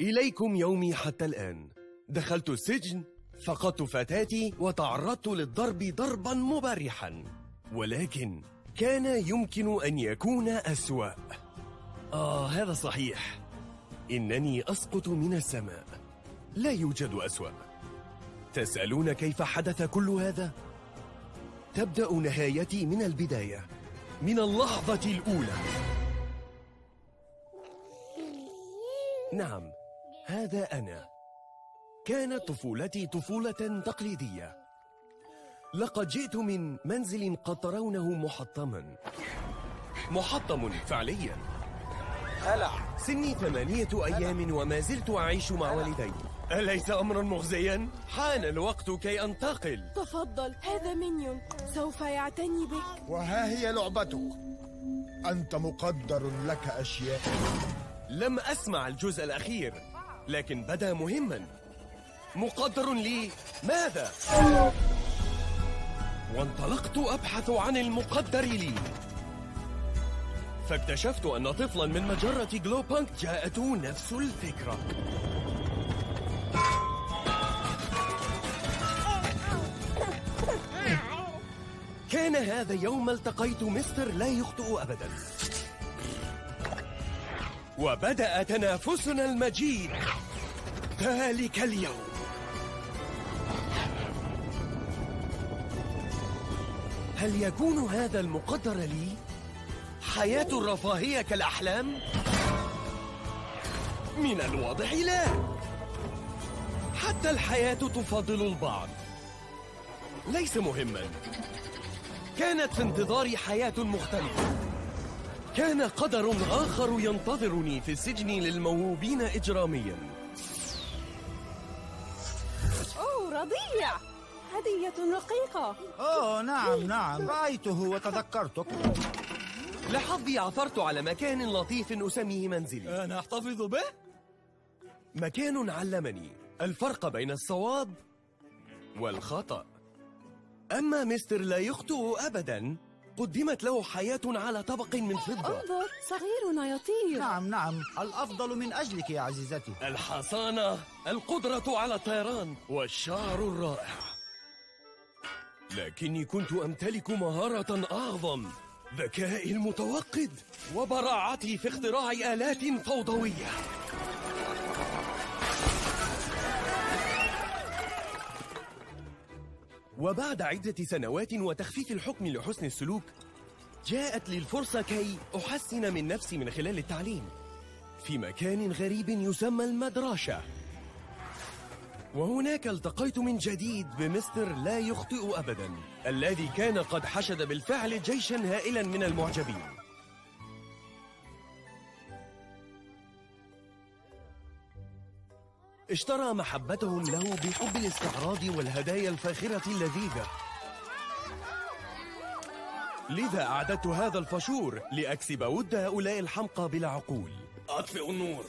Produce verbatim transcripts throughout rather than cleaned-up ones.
إليكم يومي حتى الآن. دخلت السجن، فقدت فتاتي وتعرضت للضرب ضربا مبرحا، ولكن كان يمكن أن يكون أسوأ. آه هذا صحيح، إنني أسقط من السماء، لا يوجد أسوأ. تسألون كيف حدث كل هذا؟ تبدأ نهايتي من البداية، من اللحظة الأولى. نعم، هذا أنا. كانت طفولتي طفولة تقليدية. لقد جئت من منزل قد ترونه محطما. محطم فعليا. هلع. سني ثمانية أيام وما زلت أعيش مع والدي. أليس أمرا مخزيا؟ حان الوقت كي أنتقل. تفضل، هذا مينيون سوف يعتني بك. وها هي لعبتك. أنت مقدر لك أشياء. لم أسمع الجزء الأخير، لكن بدا مهما. مقدر لي ماذا؟ وانطلقت أبحث عن المقدر لي، فاكتشفت أن طفلا من مجرة جلو بانك جاءته نفس الفكرة. كان هذا يوم التقيت مستر لا يخطئ أبدا، وبدأ تنافسنا المجيد ذلك اليوم. هل يكون هذا المقدر لي؟ حياة الرفاهية كالأحلام؟ من الواضح لا. حتى الحياة تفضل البعض. ليس مهما. كانت في انتظاري حياة مختلفة. كان قدر آخر ينتظرني في السجن للموهوبين إجراميا. أوه رضيع، هدية رقيقة. أوه نعم نعم، رأيته وتذكرتك. لحظي عثرت على مكان لطيف أسميه منزلي. أنا أحتفظ به؟ مكان علمني الفرق بين الصواب والخطأ. أما مستر لا يخطئ أبدا قدمت له حياة على طبق من فضة. انظر، صغيرنا يطير. نعم نعم، الأفضل من أجلك يا عزيزتي. الحصانة، القدرة على الطيران، والشعر الرائع. لكني كنت أمتلك مهارة أعظم، ذكائي المتوقد وبراعتي في اختراع آلات فوضوية. وبعد عدة سنوات وتخفيف الحكم لحسن السلوك، جاءت لي الفرصة كي أحسن من نفسي من خلال التعليم في مكان غريب يسمى المدرسة. وهناك التقيت من جديد بمستر لا يخطئ أبدا، الذي كان قد حشد بالفعل جيشا هائلا من المعجبين. اشترى محبتهم له بحب الاستعراض والهدايا الفاخرة اللذيذة. لذا أعددت هذا الفشور لأكسب ود هؤلاء الحمقى بلا عقول. أطفئ النور.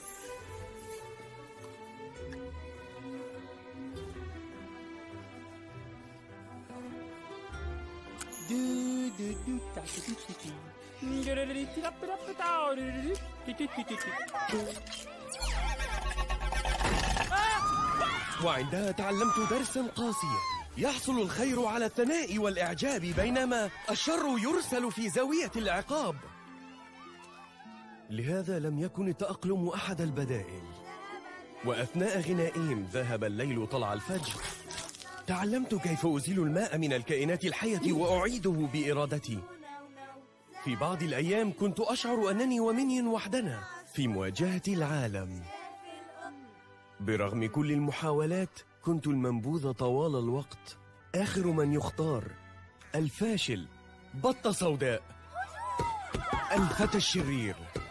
وعندها تعلمت درسا قاسيا. يحصل الخير على الثناء والإعجاب، بينما الشر يرسل في زاوية العقاب. لهذا لم يكن التأقلم أحد البدائل. وأثناء غنائهم ذهب الليل طلع الفجر. تعلمت كيف أزيل الماء من الكائنات الحية وأعيده بإرادتي. في بعض الأيام كنت أشعر أنني ومنين وحدنا في مواجهة العالم. برغم كل المحاولات كنت المنبوذ طوال الوقت، آخر من يختار، الفاشل، بطة سوداء، الفتى الشرير.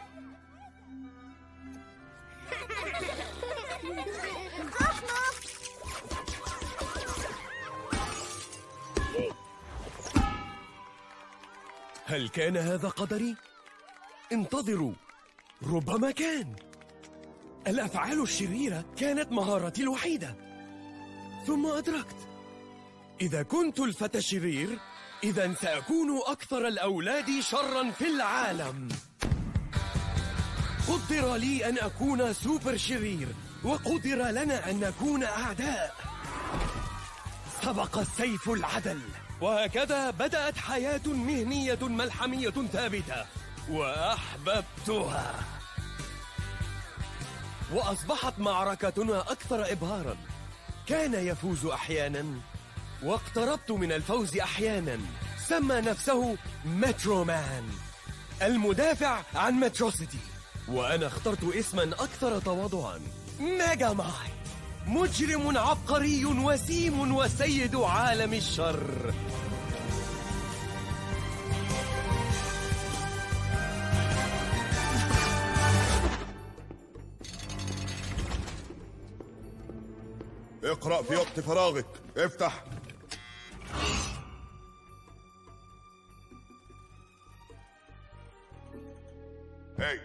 هل كان هذا قدري؟ انتظروا، ربما كان. الأفعال الشريرة كانت مهارتي الوحيدة. ثم أدركت، إذا كنت الفتى الشرير، إذا سأكون أكثر الأولاد شرا في العالم. قدر لي أن أكون سوبر شرير، وقدر لنا أن نكون أعداء. سبق السيف العدل، وهكذا بدأت حياة مهنية ملحمية ثابتة، وأحببتها. وأصبحت معركتنا أكثر إبهاراً. كان يفوز أحياناً، واقتربت من الفوز أحياناً. سمى نفسه مترومان، المدافع عن متروسيتي، وأنا اخترت اسماً أكثر تواضعاً، ميجا مايت، مجرم عبقري وسيم وسيد عالم الشر. اقرأ في وقت فراغك. افتح. هاي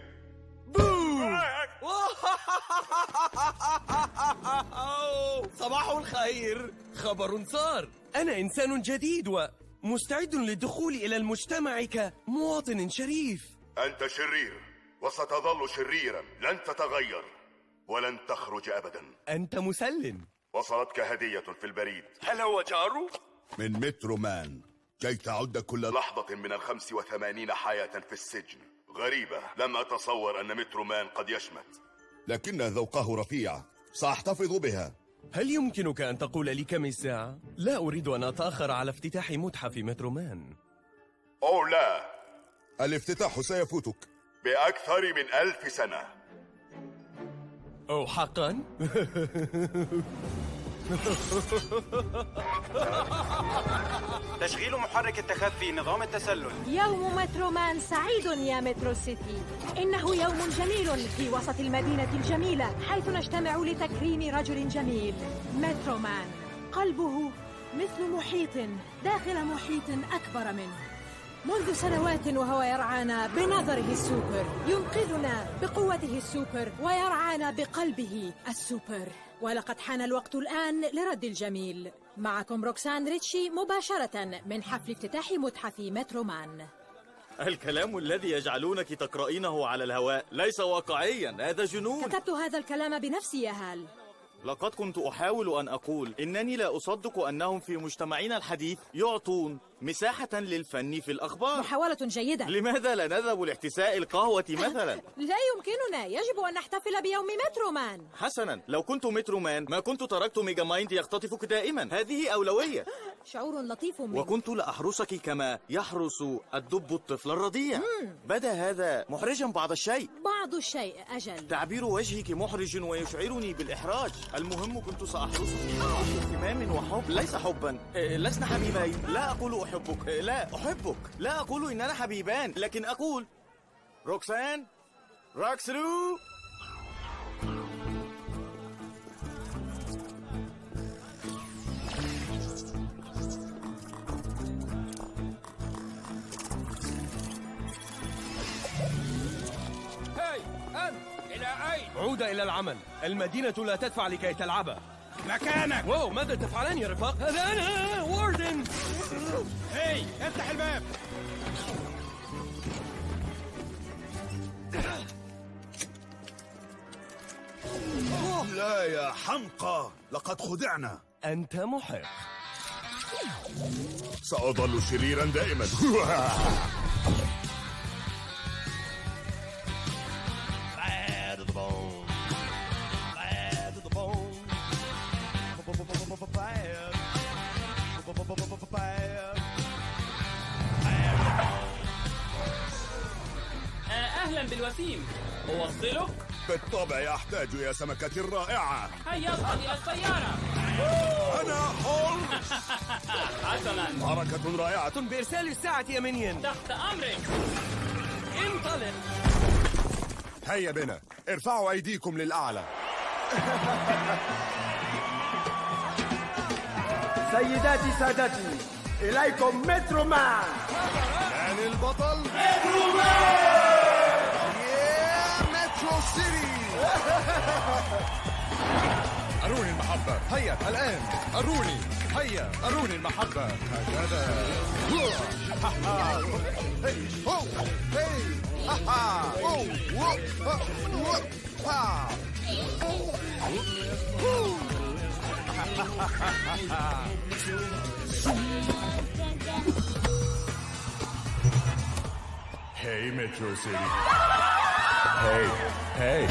صباح الخير. خبر صار. أنا إنسان جديد ومستعد للدخول إلى المجتمع كمواطن شريف. أنت شرير وستظل شريرا، لن تتغير ولن تخرج أبدا. أنت مسلم. وصلتك هدية في البريد. هل هو جارو؟ من مترو مان، كي تعد كل لحظة من الخمس وثمانين حياة في السجن. غريبة، لم أتصور أن مترو مان قد يشمت. لكن ذوقه رفيع، سأحتفظ بها. هل يمكنك أن تقول لي كم الساعة؟ لا أريد أن أتأخر على افتتاح متحف مترو مان. أو لا، الافتتاح سيفوتك بأكثر من ألف سنة. أو حقا؟ تشغيل محرك التخفي، نظام التسلل. يوم مترومان سعيد يا مترو سيتي. إنه يوم جميل في وسط المدينة الجميلة، حيث نجتمع لتكريم رجل جميل. مترومان قلبه مثل محيط داخل محيط أكبر منه. منذ سنوات وهو يرعانا بنظره السوبر، ينقذنا بقوته السوبر، ويرعانا بقلبه السوبر. ولقد حان الوقت الآن لرد الجميل. معكم روكسان ريتشي مباشرة من حفل افتتاح متحف مترومان. الكلام الذي يجعلونك تقرأينه على الهواء ليس واقعيا، هذا جنون. كتبت هذا الكلام بنفسي يا هال. لقد كنت أحاول أن أقول إنني لا أصدق أنهم في مجتمعنا الحديث يعطون مساحة للفن في الأخبار. محاولة جيدة. لماذا لا نذهب لاحتساء القهوة مثلا؟ لا يمكننا، يجب أن نحتفل بيوم مترومان. حسنا، لو كنت مترومان ما كنت تركت ميجا مايند يختطفك دائما، هذه أولوية. شعور لطيف منك. وكنت لأحرسك كما يحرس الدب الطفل الرضيع. بدا هذا محرجا بعض الشيء. بعض الشيء أجل. تعبير وجهك محرج ويشعرني بالإحراج. المهم كنت سأحرسك باهتمام وحب، ليس حبا. لسنا حبيبين. لا أقول أحبك، لا أحبك، لا أقول إننا حبيبان، لكن أقول روكسان روكسلو. هاي أنت إلى أين؟ عود إلى العمل. المدينة لا تدفع لكي تلعبها. مكانك. واو، ماذا تفعلان يا رفاق؟ هذا أنا واردن. هاي افتح الباب. لا يا حمقى، لقد خدعنا. أنت محق. سأظل شريرا دائما. أهلا بالوسيم، أوصلك؟ بالطبع أحتاج يا سمكتي الرائعة. هيا اصعد إلى السيارة. أنا حر. حسنا، حركة رائعة. بإرسال الساعة يا منين. تحت أمرك. انطلق. هيا بنا، ارفعوا أيديكم للأعلى. سيداتي سادتي، إليكم مترومان. يعني البطل مترومان. يا مترو سيتي. أروني المحبة. هيا الآن، أروني. هيا أروني المحبة. هكذا. هي هي هاي مترو سيتي. هاي هاي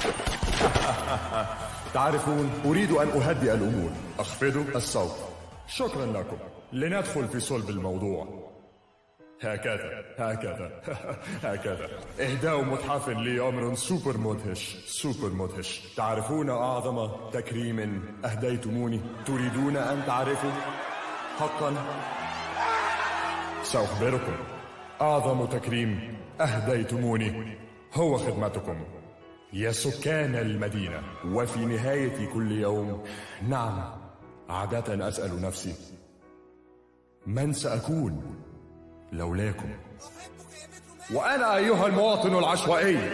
تعرفون، أريد أن أهدئ الأمور. أخفضوا الصوت. شكرا لكم. لندخل في صلب الموضوع. هكذا هكذا هكذا. إهداء متحف لي أمر سوبر مدهش سوبر مدهش. تعرفون أعظم تكريم أهديتموني؟ تريدون أن تعرفوا؟ حقا سأخبركم. أعظم تكريم أهديتموني هو خدمتكم يا سكان المدينة. وفي نهاية كل يوم، نعم، عادة أسأل نفسي من سأكون لولاكم، وأنا أيها المواطن العشوائي.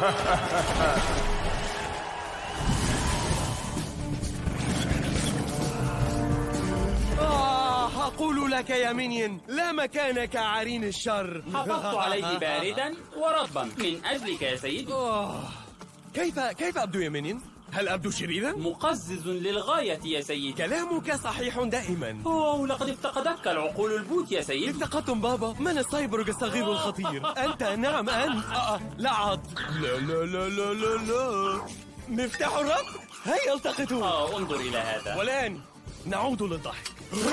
آه أقول لك يا مينيون، لا مكان كعرين الشر. حفظت عليه باردا ورطبا من أجلك يا سيدي. آه كيف كيف أبدو يا مينيون؟ هل أبدو شريرا؟ مقزز للغاية يا سيدي. كلامك صحيح دائما. أوه، لقد افتقدتك العقول البوت يا سيدي. افتقدتم بابا؟ من السايبورغ الصغير الخطير؟ أنت؟ نعم أنت. آه لا عض. لا لا لا لا لا لا. مفتاح الرب؟ هيا التقطوا. آه انظر إلى هذا. والآن نعود للضحك.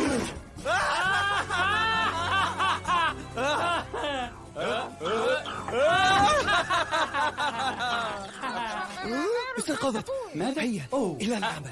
استيقظت. ماذا؟ هيا أوه. إلى العمل.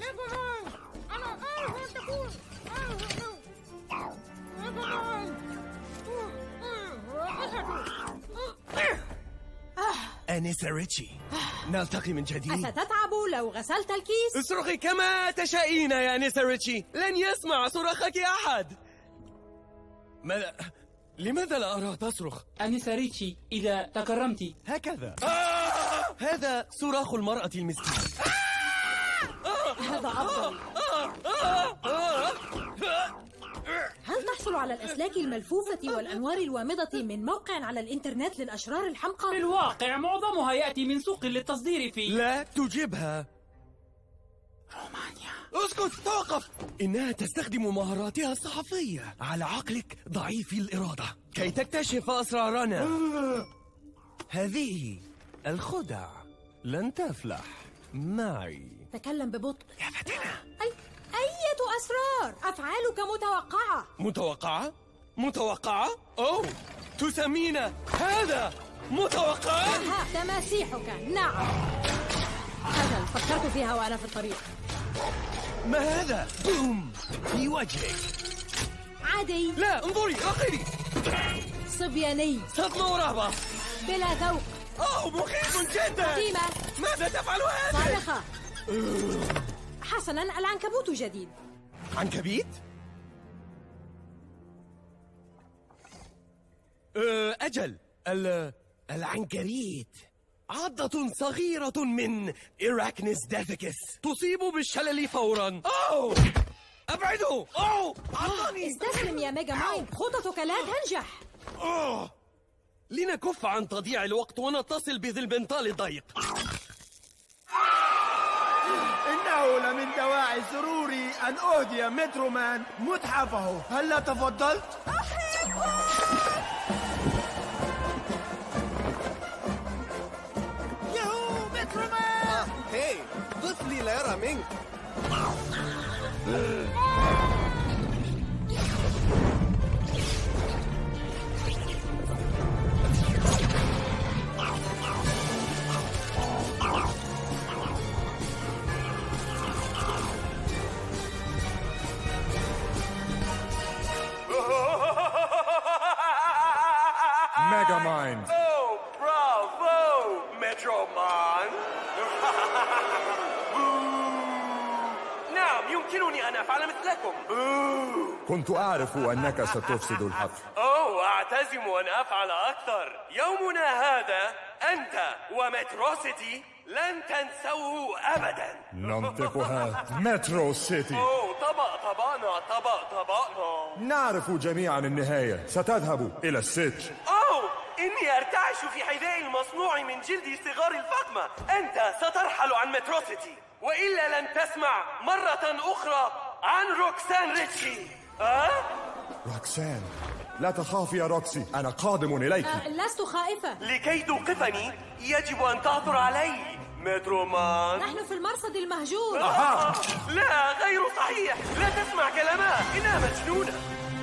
آنسة ريتشي، نلتقي من جديد. أستتعب لو غسلت الكيس؟ اصرخي كما تشائين يا آنسة ريتشي، لن يسمع صراخك أحد. ماذا؟ لماذا لا أراها تصرخ؟ أنسة ريتشي، إذا تكرمت هكذا. آه! هذا صراخ المرأة المسكينة. هذا أفضل. هل تحصل على الأسلاك الملفوفة والأنوار الوامضة من موقع على الإنترنت للأشرار الحمقى؟ في الواقع معظمها يأتي من سوق للتصدير في لا تجيبها. رومانيا. اسكت، توقف. إنها تستخدم مهاراتها الصحفية على عقلك ضعيف الإرادة كي تكتشف أسرارنا. هذه الخدع لن تفلح معي. تكلم ببطء يا فتنة. أي أية أسرار؟ أفعالك متوقعة. متوقعة؟ متوقعة؟ أوه، تسمين هذا متوقعا؟ ها تماسيحك. نعم أجل، فكرت فيها وأنا في الطريق. ما هذا؟ بوم في وجهك. عادي. لا انظري، رقيبي. صبياني. صدمة ورهبة. بلا ذوق. أوه، مخيف جدا. قديمة. ماذا تفعل هذا؟ صارخة. حسنا، العنكبوت جديد. عنكبيت؟ أجل، العنكريت عضة صغيرة من إراكنس دافيكس تصيب بالشلل فورا. أوه، أبعدوا. أوه، عضني. استسلم يا ميجا مايند، خططك لا تنجح. أوه، لنكف عن تضييع الوقت ونتصل بذي البنطال الضيق. إنه لمن دواعي سروري أن أهدي مترومان متحفه. هلا تفضلت؟ ياهو مترومان. هاي، طفلي لا يرى منك. ميجا مايند. أوه، برافو مترومان. نعم، يمكنني أن أفعل مثلكم. كنت أعرف أنك ستفسد الحفل. أوه، أعتزم أن أفعل أكثر. يومنا هذا أنت ومتروسيتي لن تنسوه أبدا. ننطقها مترو سيتي. أوه، طبق طبقنا طبق طبقنا. نعرف جميعا النهاية، ستذهب إلى السجن. أوه، إني أرتعش في حذائي المصنوع من جلد صغار الفخمة. أنت سترحل عن متروسيتي، وإلا لن تسمع مرة أخرى عن روكسان ريتشي. أه؟ روكسان، لا تخافي يا روكسي، أنا قادم إليك. أه لست خائفة. لكي توقفني يجب أن تعثر علي مترومان. نحن في المرصد المهجور. آه. لا، غير صحيح. لا تسمع كلامها، إنها مجنونة.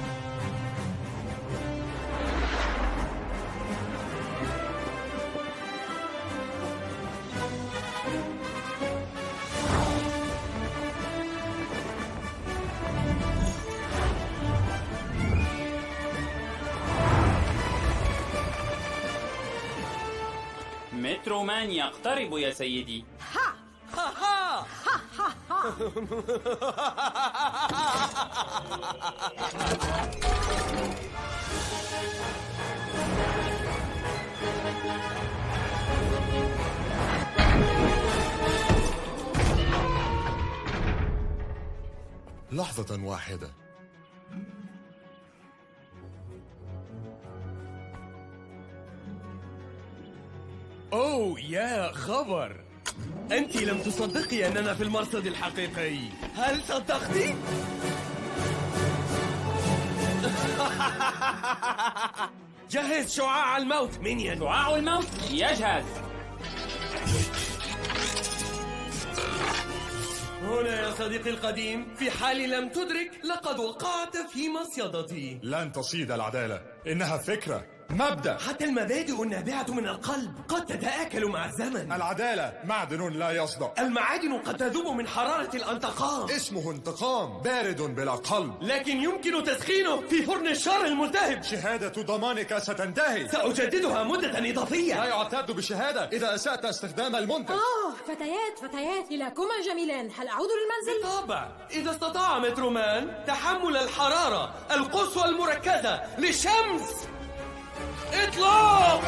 مترومان يقترب يا سيدي. ها ها ها ها ها لحظة واحدة. أوه يا خبر، أنت لم تصدقي أننا في المرصد الحقيقي. هل صدقتي؟ جهز شعاع الموت مينيون. شعاع الموت يجهز. هنا يا صديقي القديم، في حال لم تدرك لقد وقعت في مصيدتي. لن تصيد العدالة، إنها فكرة، مبدأ. حتى المبادئ النابعة من القلب قد تتآكل مع الزمن. العدالة معدن لا يصدأ. المعادن قد تذوب من حرارة الانتقام. اسمه انتقام، بارد بلا قلب، لكن يمكن تسخينه في فرن الشر الملتهب. شهادة ضمانك ستنتهي. سأجددها مدة إضافية. لا يعتد بشهادة إذا أسأت استخدام المنتج. آه فتيات فتيات، إلىكما جميلان، هل أعود للمنزل؟ بالطبع، إذا استطاع مترومان تحمل الحرارة القصوى المركزة للشمس. اطلق!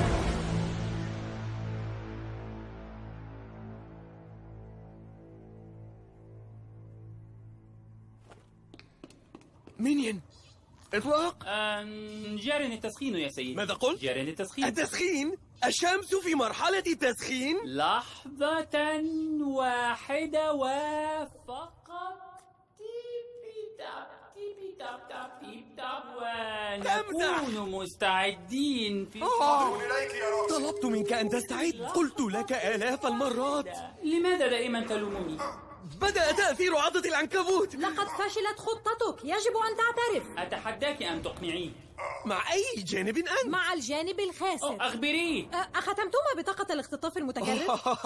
مينيون، اطلاق. جاري التسخين يا سيدي. ماذا قلت؟ جاري التسخين. التسخين؟ الشمس في مرحلة التسخين؟ لحظة واحدة وفقط. تيبي تاب تيبي تاب تاب تيب تاب، ونكون مستعدين في طلبت منك أن تستعد، قلت لك آلاف المرات. لماذا دائما تلومني؟ بدأ تأثير عضة العنكبوت. لقد فشلت خطتك، يجب أن تعترف. أتحداك أن تقنعيه. مع أي جانب أنت؟ مع الجانب الخاسر. أخبريه. أختمتما بطاقة الاختطاف المتجرد؟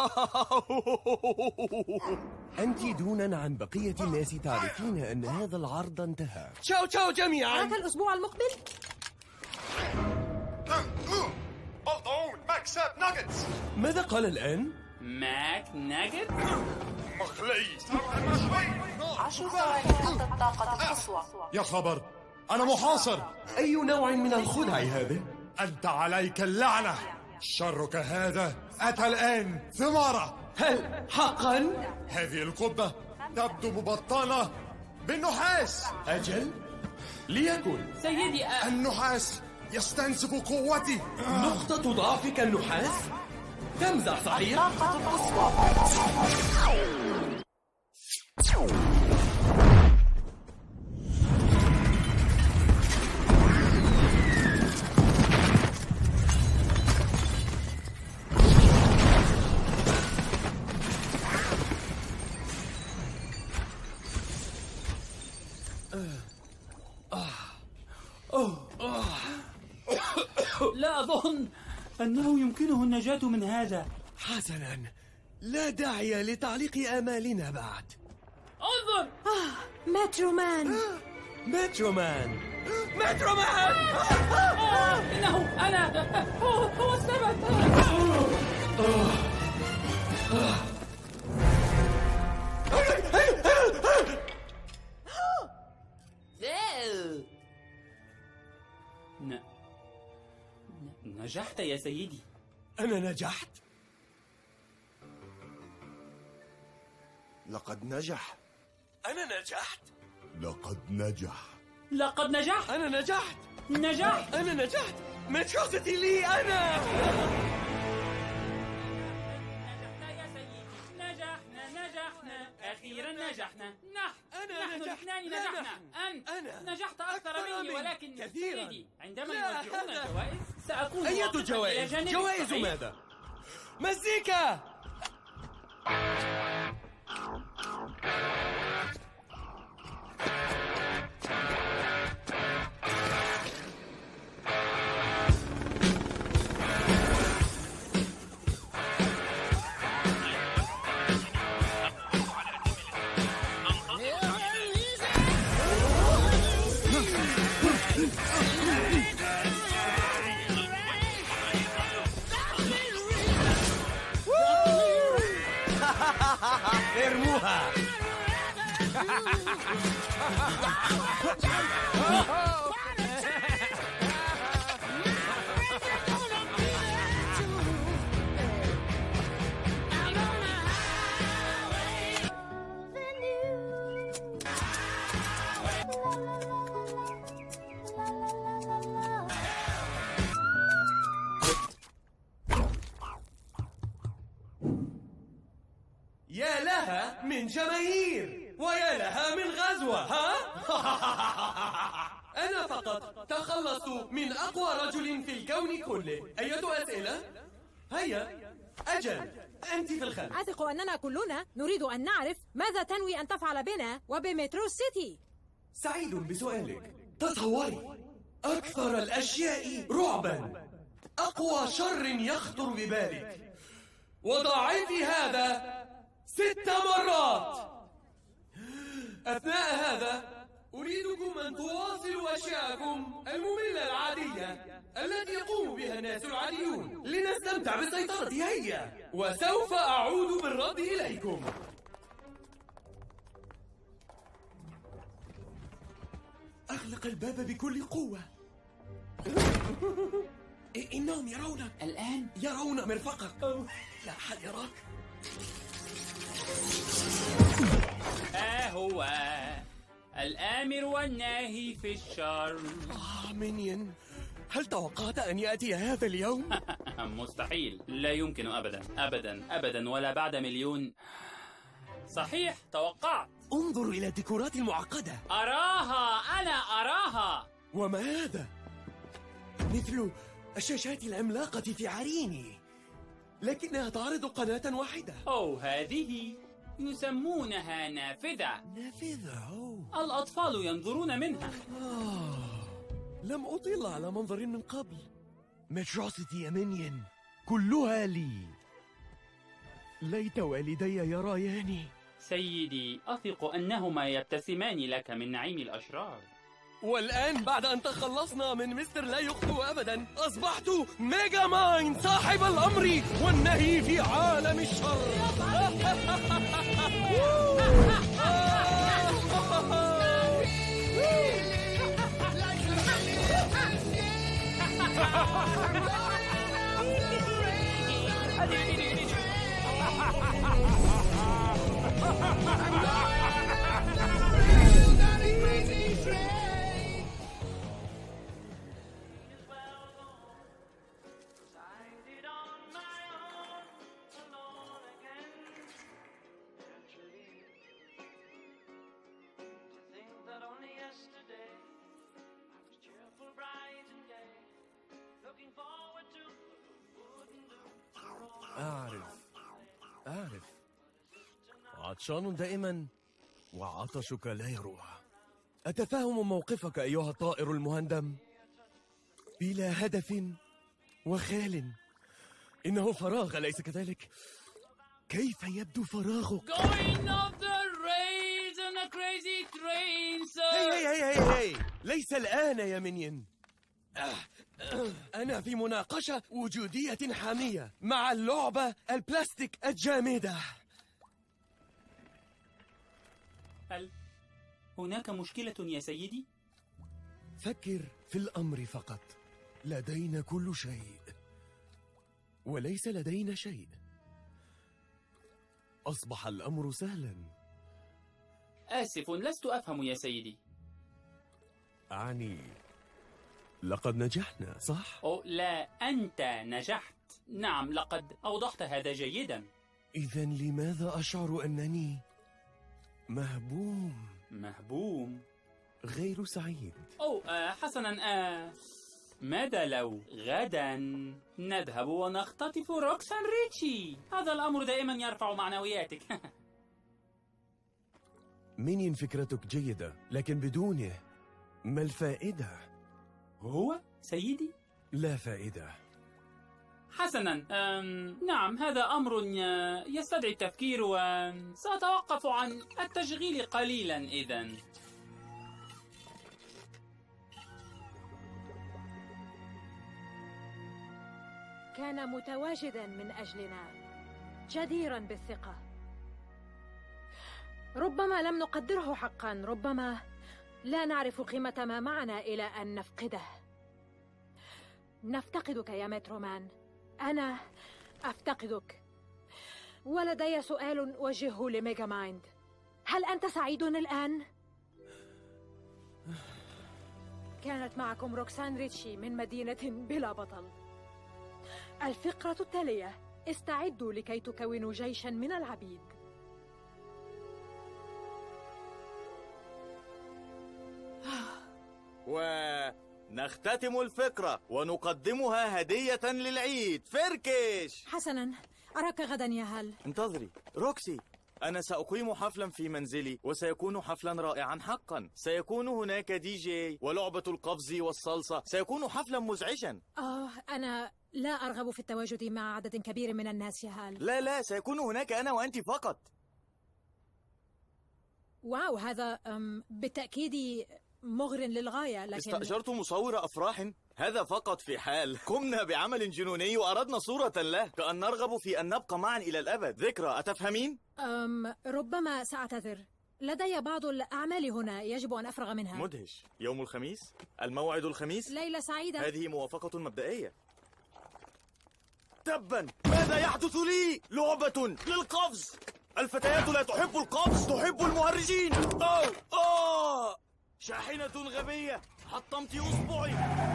أنت دونا عن بقية الناس تعرفين أن هذا العرض انتهى. تشاو تشاو جميعا. أراك الأسبوع المقبل. بلطون ماكسب ناجتس. ماذا قال الآن؟ ماك ناجت؟ مخلي. عشر ثواني حتى الطاقة القصوى. يا خبر، أنا محاصر. أي نوع من الخدع هذا؟ أنت عليك اللعنة. شرك هذا أتى الآن ثمارة. هل حقا؟ هذه القبة تبدو مبطنة بالنحاس. أجل ليكن. سيدي أ... النحاس يستنسف قوتي. نقطة ضعفك النحاس؟ تمزح صحيح؟ الطاقة القصوى. لا أظن أنه يمكنه النجاة من هذا. حسنا، لا داعي لتعليق آمالنا بعد. انظر. آه، مترومان. آه، مترومان مترومان. آه، إنه أنا. هو, هو السبب. ن... نجحت يا سيدي. أنا نجحت؟ لقد نجح. أنا نجحت؟ لقد نجح. لقد نجحت. أنا نجحت. نجحت. أنا نجحت. متروستي لي أنا. نجحنا يا سيدي. نجحنا نجحنا أخيرا نجحنا. نح نحن الاثنان نجحنا. أنت أنا. نجحت أكثر مني، ولكن كثيرا. سيدي عندما يوزعون الجوائز سأكون أية واقفاً جوائز؟ إلى جانبك. جوائز صحيح؟ ماذا؟ مزيكا! ارموها. يا لها من جماهير ويا لها من غزوة، ها؟ أنا فقط تخلصت من أقوى رجل في الكون كله. أية أسئلة؟ هيا أجل، أنت في الخلف. أثق أننا كلنا نريد أن نعرف ماذا تنوي أن تفعل بنا وبمترو سيتي. سعيد بسؤالك. تصوري أكثر الأشياء رعبا، أقوى شر يخطر ببالك، وضاعفي هذا ست مرات. أثناء هذا أريدكم أن تواصلوا أشياءكم المملة العادية التي يقوم بها الناس العاديون لنستمتع بالسيطرة. هيا، وسوف أعود بالرد إليكم. أغلق الباب بكل قوة. إنهم يرونك الآن. يرون مرفقك. لا أحد يراك. ها هو الآمر والناهي في الشر. آه مينيون، هل توقعت أن يأتي هذا اليوم؟ مستحيل، لا يمكن أبدا أبدا أبدا، ولا بعد مليون. صحيح، توقعت. انظر إلى الديكورات المعقدة. أراها، أنا أراها. وما هذا؟ مثل الشاشات العملاقة في عريني، لكنها تعرض قناة واحدة. أو هذه يسمونها نافذة. نافذة؟ أوه. الأطفال ينظرون منها. آه. لم أطل على منظر من قبل. متروسيتي يا مينيون كلها لي. ليت والدي يراياني. سيدي، أثق أنهما يبتسمان لك من نعيم الأشرار. والآن بعد أن تخلصنا من مستر لا يخطئ أبدا، أصبحت ميجا ماين صاحب الأمر والنهي في عالم الشر. أعرف أعرف عطشان دائما وعطشك لا يروح. أتفهم موقفك أيها الطائر المهندم. بلا هدف وخال، إنه فراغ أليس كذلك؟ كيف يبدو فراغك؟ Going off the rails on a crazy train, sir. هي هي هي هي ليس الآن يا مينيون. أنا في مناقشة وجودية حامية مع اللعبة البلاستيك الجامدة. هل هناك مشكلة يا سيدي؟ فكر في الأمر فقط. لدينا كل شيء وليس لدينا شيء. أصبح الأمر سهلا. آسف، لست أفهم يا سيدي. أعني لقد نجحنا، صح؟ أو لا، أنت نجحت. نعم، لقد أوضحت هذا جيدا. إذن لماذا أشعر أنني مهبوم؟ مهبوم. غير سعيد. أو آه حسناً، آه ماذا لو غداً نذهب ونختطف روكسان ريتشي؟ هذا الأمر دائماً يرفع معنوياتك. مينين فكرتك جيدة، لكن بدونه ما الفائدة؟ هو سيدي؟ لا فائدة. حسناً، نعم، هذا أمر يستدعي التفكير، وسأتوقف عن التشغيل قليلاً إذن. كان متواجداً من أجلنا، جديراً بالثقة. ربما لم نقدره حقاً، ربما لا نعرف قيمة ما معنا إلى أن نفقده. نفتقدك يا مترومان، أنا أفتقدك. ولدي سؤال أوجهه لميجا مايند، هل أنت سعيد الآن؟ كانت معكم روكسان ريتشي من مدينة بلا بطل. الفقرة التالية: استعدوا لكي تكونوا جيشا من العبيد. ونختتم الفقرة ونقدمها هدية للعيد. فركش. حسناً، أراك غدا يا هال. انتظري روكسي، أنا سأقيم حفلا في منزلي، وسيكون حفلا رائعا حقا. سيكون هناك دي جي ولعبة القفز والصلصة. سيكون حفلا مزعجا. آه أنا لا أرغب في التواجد مع عدد كبير من الناس يا هال. لا لا، سيكون هناك أنا وأنت فقط. واو، هذا بالتأكيد مغر للغاية، لكن استأجرت مصور أفراح، هذا فقط في حال قمنا بعمل جنوني وأردنا صورة له، كأن نرغب في أن نبقى معا إلى الأبد. ذكرى، أتفهمين؟ أم ربما سأعتذر، لدي بعض الأعمال هنا يجب أن أفرغ منها. مدهش. يوم الخميس؟ الموعد الخميس؟ ليلة سعيدة. هذه موافقة مبدئية. تبا، ماذا يحدث لي؟ لعبة للقفز. الفتيات لا تحب القفز، تحب المهرجين. أوه أوه شاحنة غبية، حطمت أصبعي.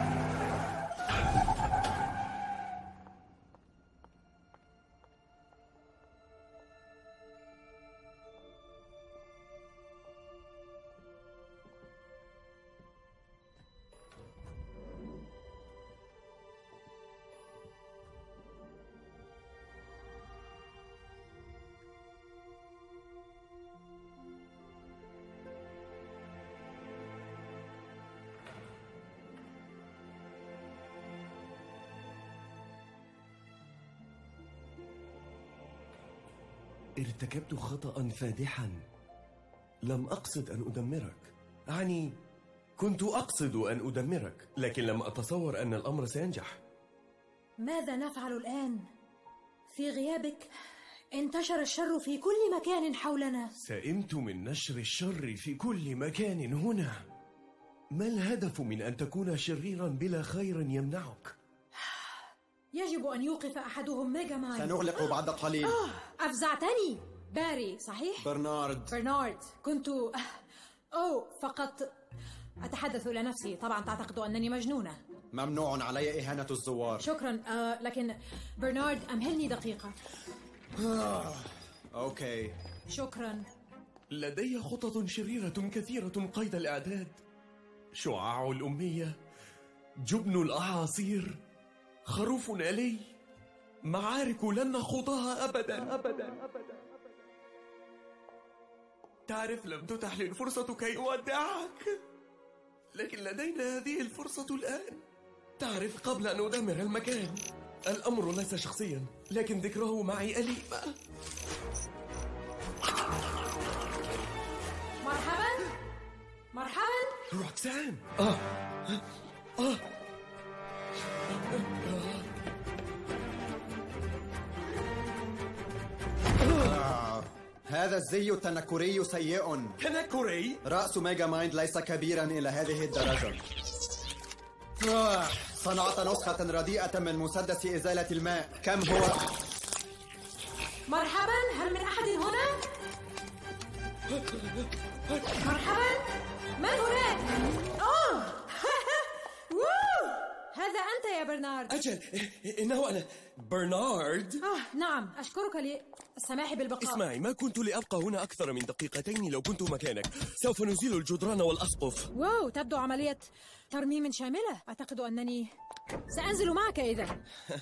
ارتكبت خطأ فادحا. لم أقصد أن أدمرك، يعني كنت أقصد أن أدمرك، لكن لم أتصور أن الأمر سينجح. ماذا نفعل الآن؟ في غيابك انتشر الشر في كل مكان حولنا. سئمت من نشر الشر في كل مكان هنا. ما الهدف من أن تكون شريرا بلا خير يمنعك؟ يجب أن يوقف أحدهم ميجا مايند. سنغلق بعد قليل. آه، أفزعتني. باري، صحيح؟ برنارد. برنارد، كنت أوه فقط أتحدث إلى نفسي. طبعا تعتقد أنني مجنونة. ممنوع علي إهانة الزوار. شكرا، آه، لكن برنارد أمهلني دقيقة. أوكي. شكرا. لدي خطط شريرة كثيرة قيد الإعداد: شعاع الأمية، جبن الأعاصير، خروف آلي، معارك لن نخوضها أبدا أبدا أبدا. تعرف، لم تتح لي الفرصة كي أودعك، لكن لدينا هذه الفرصة الآن. تعرف، قبل أن أدمر المكان، الأمر ليس شخصيا، لكن ذكره معي أليمة. مرحبا مرحبا روكسان. آه آه آه. هذا الزي التنكري سيء. تنكري؟ رأس ميجا مايند ليس كبيرا إلى هذه الدرجة. آه. صنعت نسخة رديئة من مسدس إزالة الماء. كم هو؟ مرحبا، هل من أحد هنا؟ مرحبا، من هناك؟ أوه هذا أنت يا يا برنارد. أجل، إنه أنا برنارد. آه نعم، أشكرك للسماح بالبقاء. اسمعي، ما كنت لأبقى هنا أكثر من دقيقتين لو كنت مكانك. سوف نزيل الجدران والأسقف. واو، تبدو عملية ترميم شاملة. أعتقد أنني سأنزل معك إذا.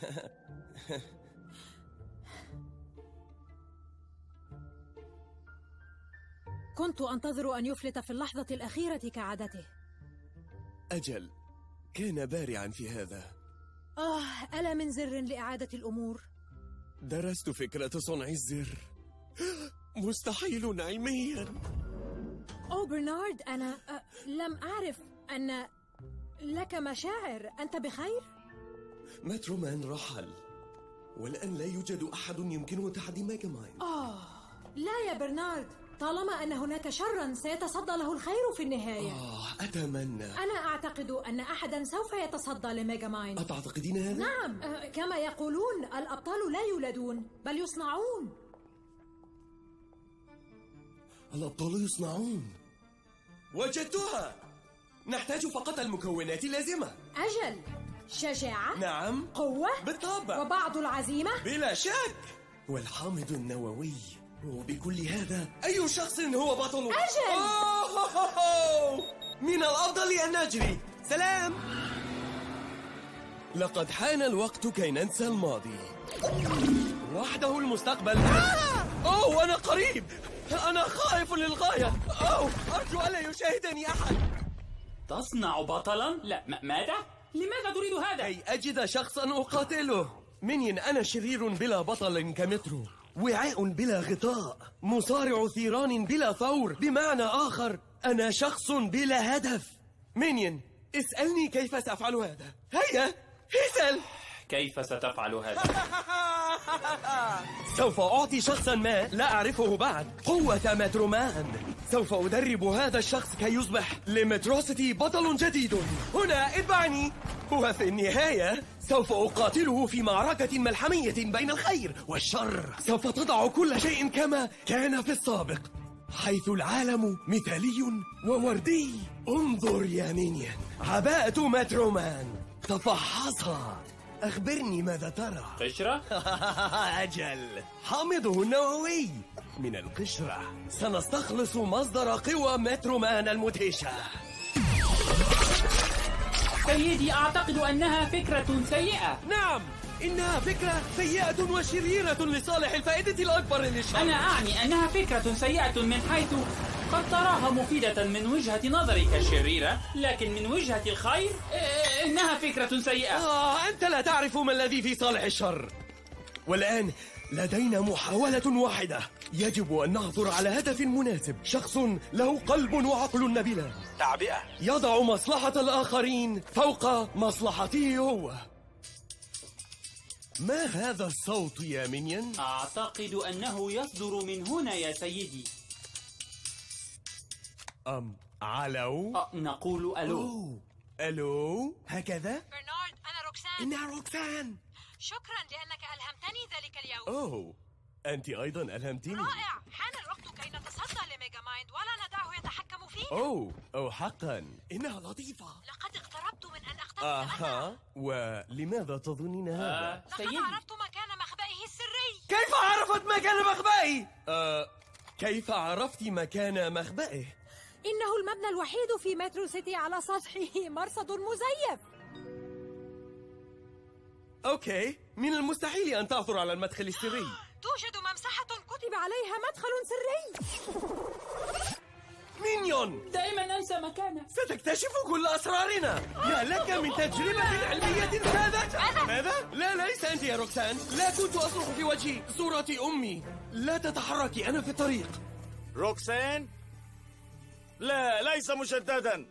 كنت أنتظر أن يفلت في اللحظة الأخيرة كعادته. أجل، كان بارعا في هذا. آه، ألا من زر لإعادة الأمور؟ درست فكرة صنع الزر. مستحيل علميا. أوه برنارد، أنا أه لم أعرف أن لك مشاعر. أنت بخير؟ مترومان رحل، والآن لا يوجد أحد يمكنه تحدي ميجا مايند. آه لا يا برنارد، طالما أن هناك شرا سيتصدى له الخير في النهاية. آه أتمنى. أنا أعتقد أن أحدا سوف يتصدى لميجا مايند. أتعتقدين هذا؟ نعم، أه كما يقولون الأبطال لا يولدون بل يصنعون. الأبطال يصنعون. وجدتها. نحتاج فقط المكونات اللازمة. أجل، شجاعة. نعم. قوة. بالطبع. وبعض العزيمة. بلا شك. والحامض النووي. وبكل هذا أي شخص هو بطل؟ أجل. أوه هو هو. من الأفضل أن نجري. سلام. لقد حان الوقت كي ننسى الماضي. وحده المستقبل. آه! أوه أنا قريب. أنا خائف للغاية. أوه أرجو ألا يشاهدني أحد. تصنع بطلا؟ لا، م- ماذا؟ لماذا تريد هذا؟ كي أجد شخصا أقاتله. منين أنا شرير بلا بطل كمترو، وعاء بلا غطاء، مصارع ثيران بلا ثور. بمعنى آخر أنا شخص بلا هدف. مينين، اسألني كيف سأفعل هذا. هيا اسأل. كيف ستفعل هذا؟ سوف أعطي شخصا ما لا أعرفه بعد قوة مترومان. سوف أدرب هذا الشخص كي يصبح لمتروسيتي بطل جديد. هنا اتبعني. وفي النهاية سوف أقاتله في معركة ملحمية بين الخير والشر. سوف تضع كل شيء كما كان في السابق، حيث العالم مثالي ووردي. انظر يا مينيون، عباءة مترومان. تفحصها. أخبرني ماذا ترى. قشرة؟ أجل، حامضه النووي. من القشرة سنستخلص مصدر قوى مترومان المدهشة. سيدي، أعتقد أنها فكرة سيئة. نعم، إنها فكرة سيئة وشريرة لصالح الفائدة الأكبر للشعب. أنا أعني أنها فكرة سيئة من حيث قد تراها مفيدة من وجهة نظرك شريرة، لكن من وجهة الخير إنها فكرة سيئة. آه، أنت لا تعرف ما الذي في صالح الشر. والآن لدينا محاولة واحدة. يجب أن نعثر على هدف مناسب، شخص له قلب وعقل نبيلان. تعبئة. يضع مصلحة الآخرين فوق مصلحته هو. ما هذا الصوت يا مينيون؟ أعتقد أنه يصدر من هنا يا سيدي. أم علو؟ أه نقول ألو. أوه. ألو؟ هكذا؟ برنارد، أنا روكسان. إنها روكسان. شكرا لأنك ألهمتني ذلك اليوم. أوه، أنت أيضا ألهمتني. رائع، حان الوقت كي نتصدى لميجا مايند ولا ندعه يتحكم فينا. أوه أوه حقا إنها لطيفة. لقد اقتربت من أن أختفي. أها، ولماذا تظنين هذا؟ آه، لقد عرفت مكان مخبئه السري. كيف عرفت مكان مخبئه؟ آه، كيف عرفت مكان مخبئه؟ إنه المبنى الوحيد في مترو سيتي على سطحه مرصد مزيف. أوكي، من المستحيل أن تعثر على المدخل السري. توجد ممسحة كتب عليها مدخل سري. مينيون، دائما أنسى مكانه. ستكتشف كل أسرارنا. يا لك من تجربة علمية ساذجة. ماذا؟ لا، ليس أنت يا روكسان. لا كنت أصرخ في وجهي صورة أمي. لا تتحركي، أنا في الطريق. روكسان؟ لا، ليس مجددا.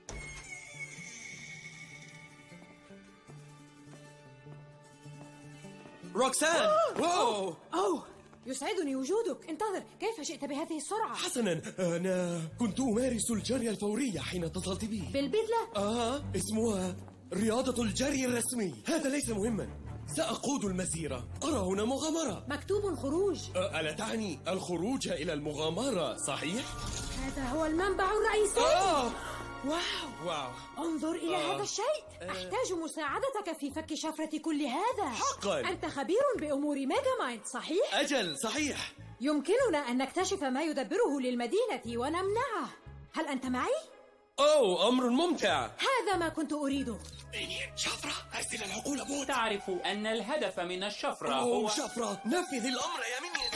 روكسان. واو. أوه، يسعدني وجودك. انتظر، كيف جئت بهذه السرعة؟ حسنا، أنا كنت أمارس الجري الفوري حين اتصلت بي. بالبدلة؟ آه، اسمها رياضة الجري الرسمي. هذا ليس مهما. سأقود المسيرة. أرى هنا مغامرة. مكتوب خروج. أه، ألا تعني الخروج إلى المغامرة، صحيح؟ هذا هو المنبع الرئيسي. آه، واو واو انظر إلى آه. هذا الشيء. أحتاج مساعدتك في فك شفرة كل هذا. حقاً. أنت خبير بأمور ميجا مايند صحيح؟ أجل صحيح. يمكننا أن نكتشف ما يدبره للمدينة ونمنعه. هل أنت معي؟ أوه أمر ممتع. هذا ما كنت أريده. شفرة أرسل العقول موت. تعرف أن الهدف من الشفرة أوه هو شفرة نفذ الأمر يا مني.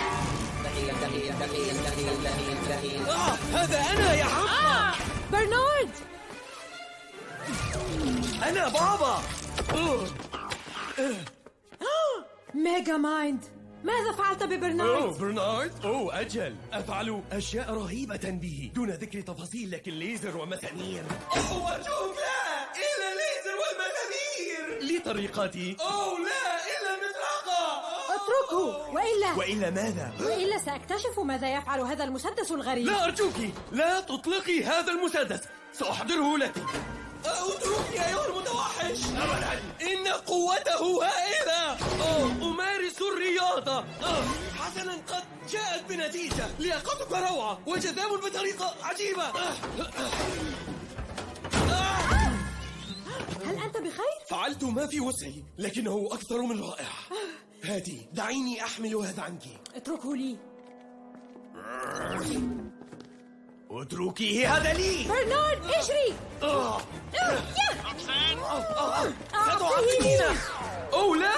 آه هذا أنا يا عم. آه برنارد. أنا بابا. أوه. ميجا مايند، ماذا فعلت ببرنارد؟ أوه برنارد. أوه أجل أفعل أشياء رهيبة به دون ذكر تفاصيل، لكن ليزر ومسامير. أوه أرجوك لا إلا ليزر والمسامير لطريقتي. أوه لا إلا المطرقة. اتركه وإلا وإلا ماذا؟ وإلا سأكتشف ماذا يفعل هذا المسدس الغريب. لا أرجوك لا تطلقي هذا المسدس، سأحضره لك. اتركني أيها المتوحش. أبدا إن قوته هائلة. أوه أمارس الرياضة. أوه حسنا قد جاءت بنتيجة. لياقتك روعة وجذاب بطريقة عجيبة. هل أنت بخير؟ فعلت ما في وسعي لكنه أكثر من رائع. هاتي دعيني أحمل هذا عنك. اتركه لي. اتركي هذا لي. برنارد اجري. آه. ستعطينا. أوه لا.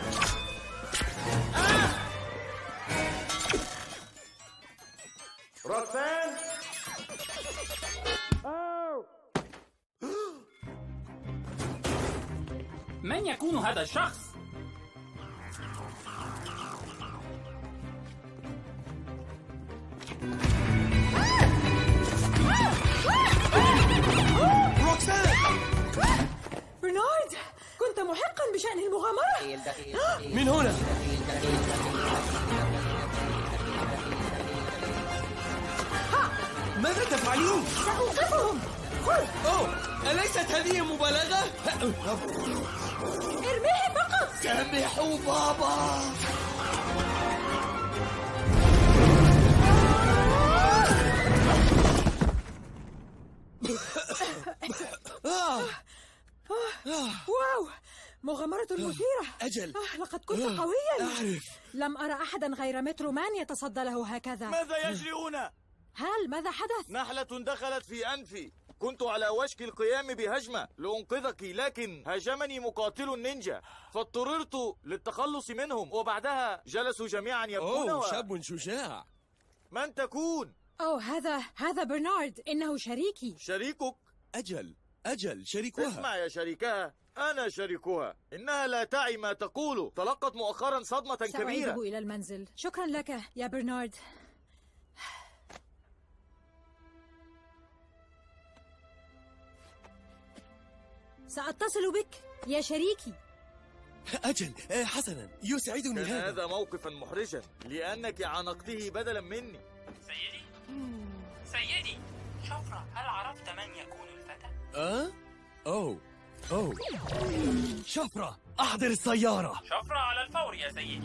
روكسان. من يكون هذا الشخص؟ روكسان. برنارد كنت محقا بشأن المغامرة. من هنا. ماذا تفعلين؟ سأوقفهم. خذ. أوه أليست هذه مبالغة؟ ارميه فقط. سامحوا بابا. واو مغامرة مثيرة. أجل آه لقد كنت قويا. أعرف. لم أرى أحدا غير مترو مان يتصدى له هكذا. ماذا يجري هنا؟ هل ماذا حدث؟ نحلة دخلت في أنفي. كنت على وشك القيام بهجمة لأنقذك، لكن هاجمني مقاتل النينجا فاضطررت للتخلص منهم، وبعدها جلسوا جميعا يبكون. أوه و... شاب شجاع. من تكون؟ أوه هذا هذا برنارد، إنه شريكي. شريكك؟ أجل أجل شريكها. اسمع يا شريكها، أنا شريكها. إنها لا تعي ما تقول. تلقت مؤخرا صدمة كبيرة. سأعيده إلى المنزل. شكرا لك يا برنارد. سأتصل بك يا شريكي. أجل حسنا يسعدني كان هذا. هذا موقفا محرجا لأنك عانقته بدلا مني. سيدي سيدي شفرة، هل عرفت من يكون الفتى؟ أه؟ أوه أوه شفرة أحضر السيارة. شفرة على الفور يا سيدي.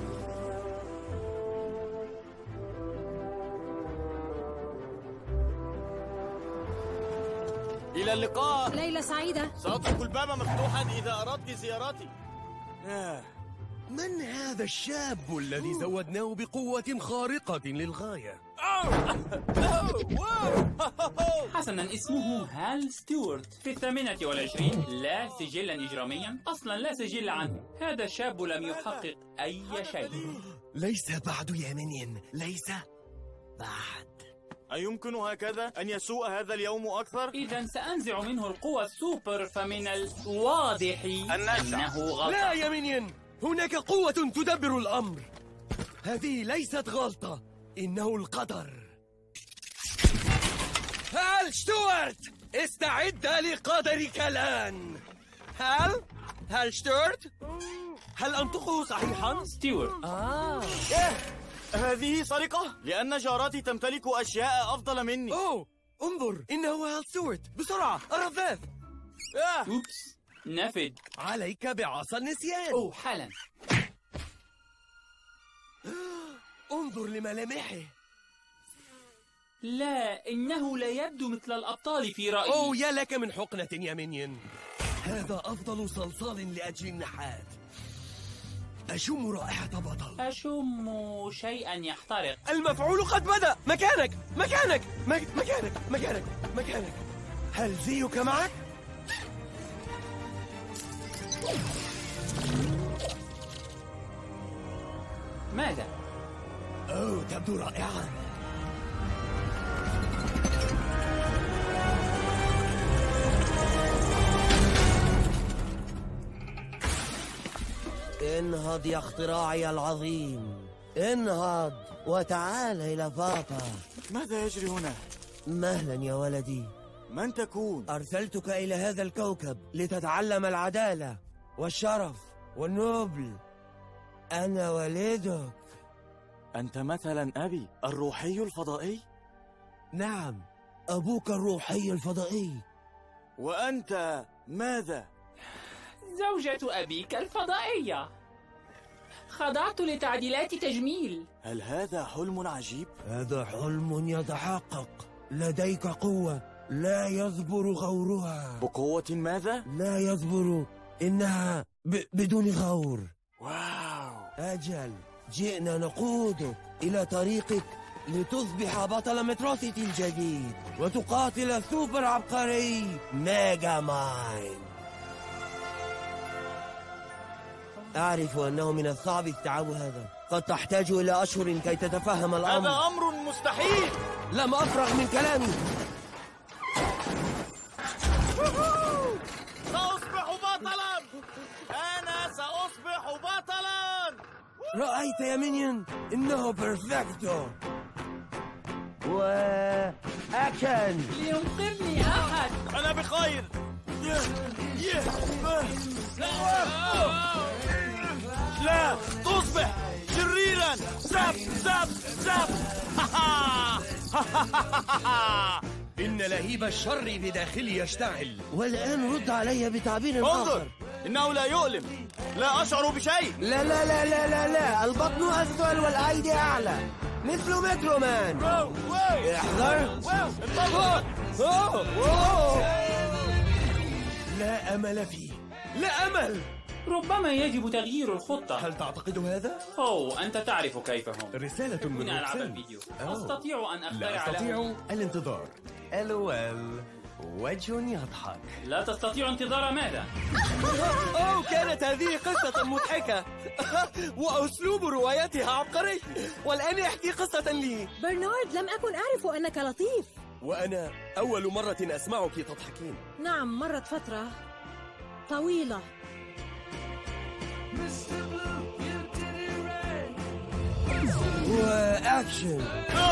إلى اللقاء. ليلة سعيدة. سأترك الباب مفتوحا إذا أردت زيارتي. آه. من هذا الشاب الذي زودناه بقوة خارقة للغاية؟ حسنا اسمه هال ستيوارت، في الثامنة والعشرين، لا سجلا إجراميا، أصلا لا سجل عنه. هذا الشاب لم يحقق أي شيء. ليس بعد يا منين، ليس بعد. أيمكن هكذا أن يسوء هذا اليوم أكثر؟ إذا سأنزع منه القوة السوبر، فمن الواضح أنه غلط. لا يا منين، هناك قوة تدبر الأمر. هذه ليست غلطة، إنه القدر. هال ستوارت استعد لقدرك الآن. هال هال ستوارت، هل أنطقه صحيحا؟ ستيوارت. آه إيه؟ هذه سرقة؟ لأن جارتي تمتلك أشياء أفضل مني. أوه انظر، إنه هال ستوارت. بسرعة الرذاذ. آه. أوبس نفد. عليك بعصا النسيان. أوه حالا. انظر لملامحه. لا، إنه لا يبدو مثل الأبطال في رأيي. أوه يا لك من حقنة يا مينيون. هذا أفضل صلصال لأجل النحات. أشم رائحة بطل. أشم شيئا يحترق. المفعول قد بدأ. مكانك مكانك مك... مكانك مكانك مكانك. هل زيك معك؟ ماذا؟ أوه تبدو رائعا. انهض يا اختراعي العظيم، انهض وتعال إلى بابا. ماذا يجري هنا؟ مهلا يا ولدي. من تكون؟ أرسلتك إلى هذا الكوكب لتتعلم العدالة والشرف والنبل. أنا والدك. أنت مثلا أبي الروحي الفضائي؟ نعم، أبوك الروحي الفضائي. وأنت ماذا؟ زوجة أبيك الفضائية. خضعت لتعديلات تجميل. هل هذا حلم عجيب؟ هذا حلم يتحقق. لديك قوة لا يصبر غورها. بقوة ماذا؟ لا يصبر، إنها ب... بدون غور. واو. أجل، جئنا نقودك إلى طريقك لتصبح بطل متروسيتي الجديد وتقاتل السوبر عبقري ميجا ماين. أعرف أنه من الصعب استيعاب هذا. قد تحتاج إلى أشهر كي تتفهم الأمر. هذا أمر مستحيل. لم أفرغ من كلامي. سأصبح بطلا. أنا سأصبح بطلا. رأيت يا مينيون؟ إنه بيرفكتو. وأكشن. لينقذني أحد. أنا بخير. لا تصبح شريرا. زب زب زب. إن لهيب الشر بداخلي يشتعل. والآن رد علي بتعبير آخر. انظر، إنه لا يؤلم. لا أشعر بشيء. لا لا لا لا لا لا، البطن أسفل والأيدي أعلى مثل مترو مان. احذر. لا أمل فيه. لا أمل. ربما يجب تغيير الخطة. هل تعتقد هذا؟ أوه، أنت تعرف كيف هم. رسالة من هنا ألعب روكسان. الفيديو. أستطيع أن أخترع لا أستطيع له. الانتظار. ألوال وجه يضحك. لا تستطيع انتظار ماذا؟ أوه، كانت هذه قصة مضحكة. وأسلوب روايتها عبقري. والآن يحكي قصة لي. برنارد، لم أكن أعرف أنك لطيف. وأنا أول مرة أسمعك تضحكين. نعم، مرت فترة طويلة. وأكشن.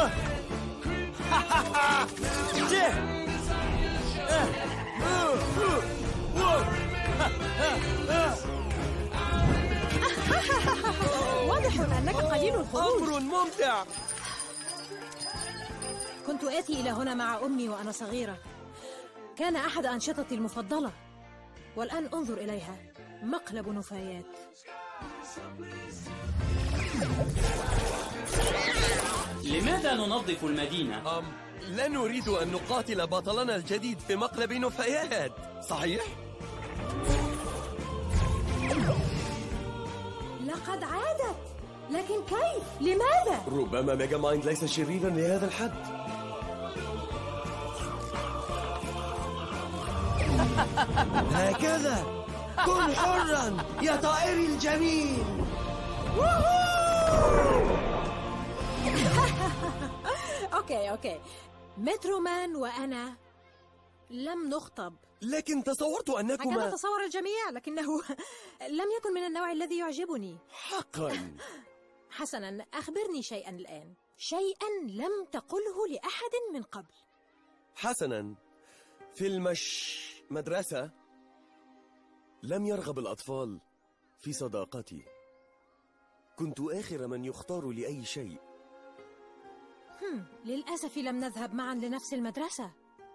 واضح أنك قليل الخروج. أمر ممتع. كنت آتي إلى هنا مع أمي وأنا صغيرة. كان أحد أنشطتي المفضلة. والآن انظر إليها، مقلب نفايات. لماذا ننظف المدينة؟ أم لا نريد أن نقاتل بطلنا الجديد في مقلب نفايات، صحيح؟ لقد عادت، لكن كيف؟ لماذا؟ ربما ميجا مايند ليس شريرا لهذا الحد. هكذا كن حرا يا طائري الجميل. أوكي أوكي، مترومان وأنا لم نخطب. لكن تصورت أنكما هكذا تصور الجميع، لكنه لم يكن من النوع الذي يعجبني. حقا. حسنا، أخبرني شيئا الآن، شيئا لم تقله لأحد من قبل. حسنا، في المش مدرسة لم يرغب الأطفال في صداقتي. كنت آخر من يختار لأي شيء. هم، للأسف لم نذهب معا لنفس المدرسة.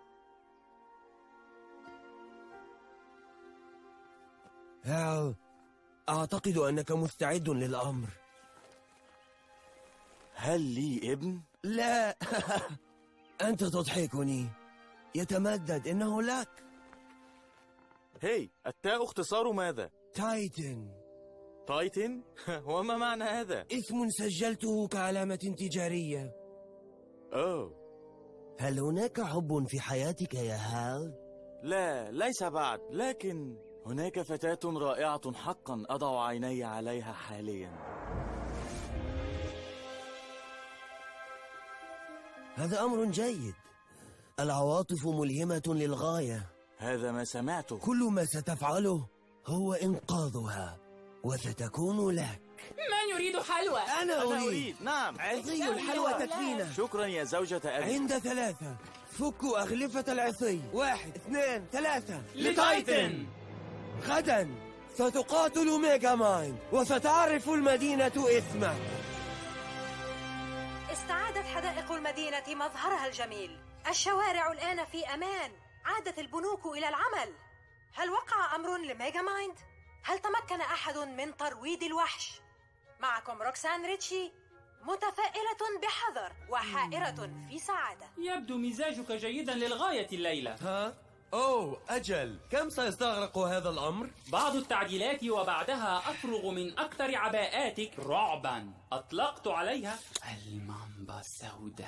هاو، أعتقد أنك مستعد للأمر. هل لي ابن؟ لا. أنت تضحكني. يتمدد، إنه لك. هي، التاء اختصار ماذا؟ تايتن. تايتن؟ وما معنى هذا؟ اسم سجلته كعلامة تجارية. أوه. هل هناك حب في حياتك يا هال؟ لا، ليس بعد، لكن هناك فتاة رائعة حقا أضع عيني عليها حاليا. هذا أمر جيد. العواطف ملهمة للغاية. هذا ما سمعته. كل ما ستفعله هو إنقاذها، وستكون لك. من يريد حلوى؟ أنا, أنا أريد. أريد. نعم. عصي الحلوى تكفينا. شكرا يا زوجة أبي. عند ثلاثة فكوا أغلفة العصي. واحد، اثنين، ثلاثة. لتايتن. غدا ستقاتل ميجا مايند وستعرف المدينة اسمك. استعادت حدائق المدينة مظهرها الجميل. الشوارع الآن في أمان. عادت البنوك إلى العمل. هل وقع أمر لميجا مايند؟ هل تمكن أحد من ترويض الوحش؟ معكم روكسان ريتشي، متفائلة بحذر وحائرة في سعادة. يبدو مزاجك جيدا للغاية الليلة. ها؟ أوه أجل، كم سيستغرق هذا الأمر؟ بعض التعديلات وبعدها أفرغ من أكثر عباءاتك رعبا. أطلقت عليها المامبا السوداء.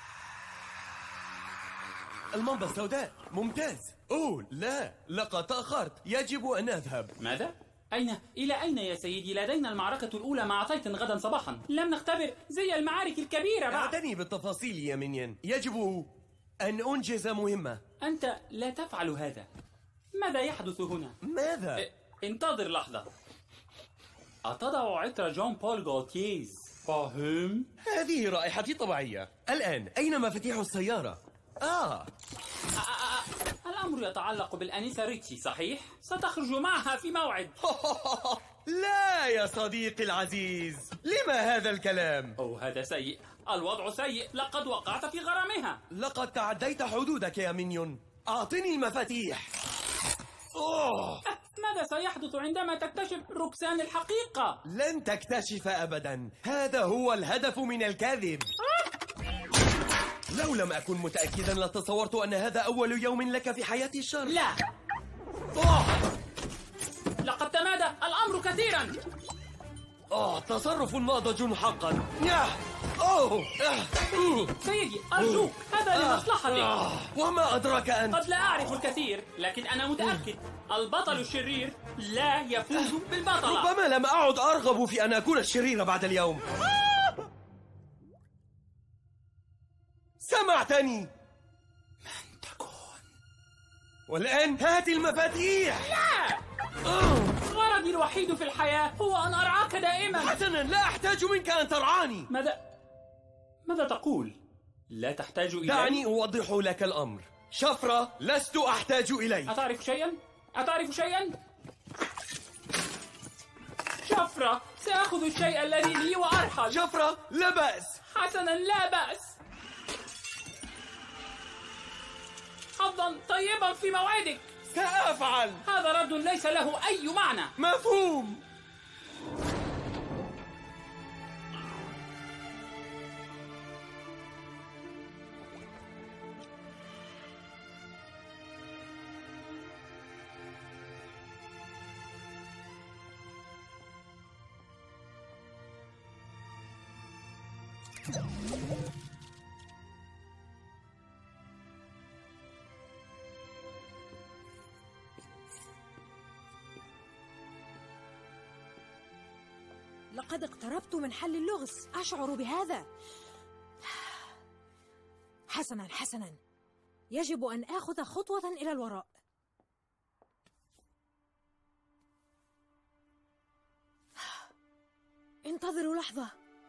المامبا السوداء ممتاز. أوه لا، لقد تأخرت، يجب أن أذهب. ماذا؟ أين؟ إلى أين يا سيدي؟ لدينا المعركة الأولى مع تايتن غدا صباحا. لم نختبر زي المعارك الكبيرة بعد. اعتني بالتفاصيل يا مينيون. يجب أن أنجز مهمة. أنت لا تفعل هذا. ماذا يحدث هنا؟ ماذا؟ اه انتظر لحظة. أتضع عطر جون بول غولتيز؟ فاهم؟ هذه رائحتي طبيعية. الآن أين مفاتيح السيارة؟ آه الأمر يتعلق بالأنسة ريتشي، صحيح؟ ستخرج معها في موعد. لا يا صديقي العزيز، لما هذا الكلام؟ أوه هذا سيء، الوضع سيء، لقد وقعت في غرامها. لقد تعديت حدودك يا مينيون، أعطني المفاتيح. أوه. ماذا سيحدث عندما تكتشف روكسان الحقيقة؟ لن تكتشف أبدا، هذا هو الهدف من الكذب. لو لم أكن متأكدا لتصورت أن هذا أول يوم لك في حياة الشر. لا. أوه. لقد تمادى الأمر كثيرا. أوه تصرف ناضج حقا. أوه. سيدي أرجوك، هذا لمصلحتك. وما أدراك أنت؟ قد لا أعرف الكثير، لكن أنا متأكد البطل الشرير لا يفوز بالبطلة. ربما لم أعد أرغب في أن أكون الشرير بعد اليوم. سمعتني؟ من تكون؟ والآن هات المفاتيح. لا. غرضي الوحيد في الحياة هو أن أرعاك دائما. حسنا، لا أحتاج منك أن ترعاني. ماذا ماذا تقول؟ لا تحتاج إلي؟ دعني أوضح لك الأمر. شفرة لست أحتاج إليه. أتعرف شيئا؟ أتعرف شيئا؟ شفرة، سأخذ الشيء الذي لي وأرحل. شفرة لا بأس. حسنا لا بأس. حظا طيبا في موعدك. سأفعل. هذا رد ليس له أي معنى. مفهوم. لقد اقتربت من حل اللغز، أشعر بهذا. حسناً حسناً، يجب أن آخذ خطوة إلى الوراء. انتظروا لحظة.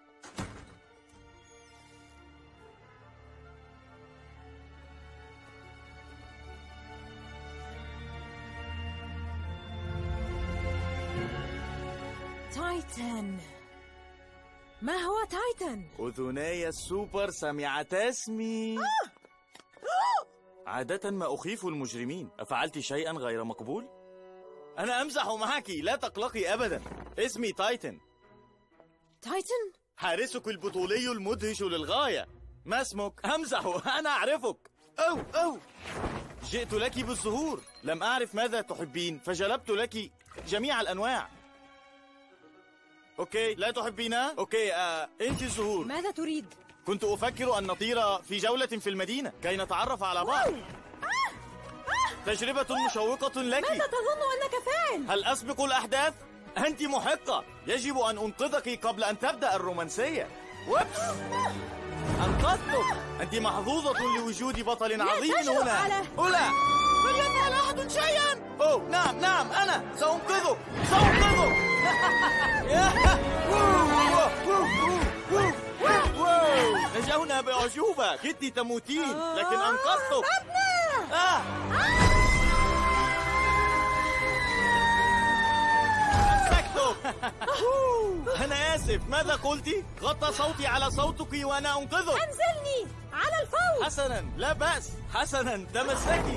تايتن. ما هو تايتن؟ أذناي السوبر سمعتا اسمي. عادة ما أخيف المجرمين. أفعلت شيئا غير مقبول؟ أنا أمزح معك، لا تقلقي أبدا. اسمي تايتن. تايتن؟ حارسك البطولي المدهش للغاية. ما اسمك؟ أمزح، أنا أعرفك. أو أو جئت لك بالزهور. لم أعرف ماذا تحبين فجلبت لك جميع الأنواع. أوكي، لا تحبينها؟ أوكي، آه، أنت الزهور. ماذا تريد؟ كنت أفكر أن نطير في جولة في المدينة كي نتعرف على بعض. تجربة مشوقة لك. ماذا تظن أنك فاعل؟ هل أسبق الأحداث؟ أنت محقة. يجب أن أنقذك قبل أن تبدأ الرومانسية. وبس، أنقذتك. أنت محظوظة لوجود بطل عظيم هنا. أولا، هل يفعل أحد شيئا؟ أوه نعم نعم، أنا سأنقذك سأنقذك. نجونا بأعجوبة. كنت تموتين لكن أنقذتك. آه. أمسكتك. أنا آسف، ماذا قلتي؟ غطى صوتي على صوتك وأنا أنقذك. أنزلني على الفور. حسنا، لا بأس. حسنا، تمسكي.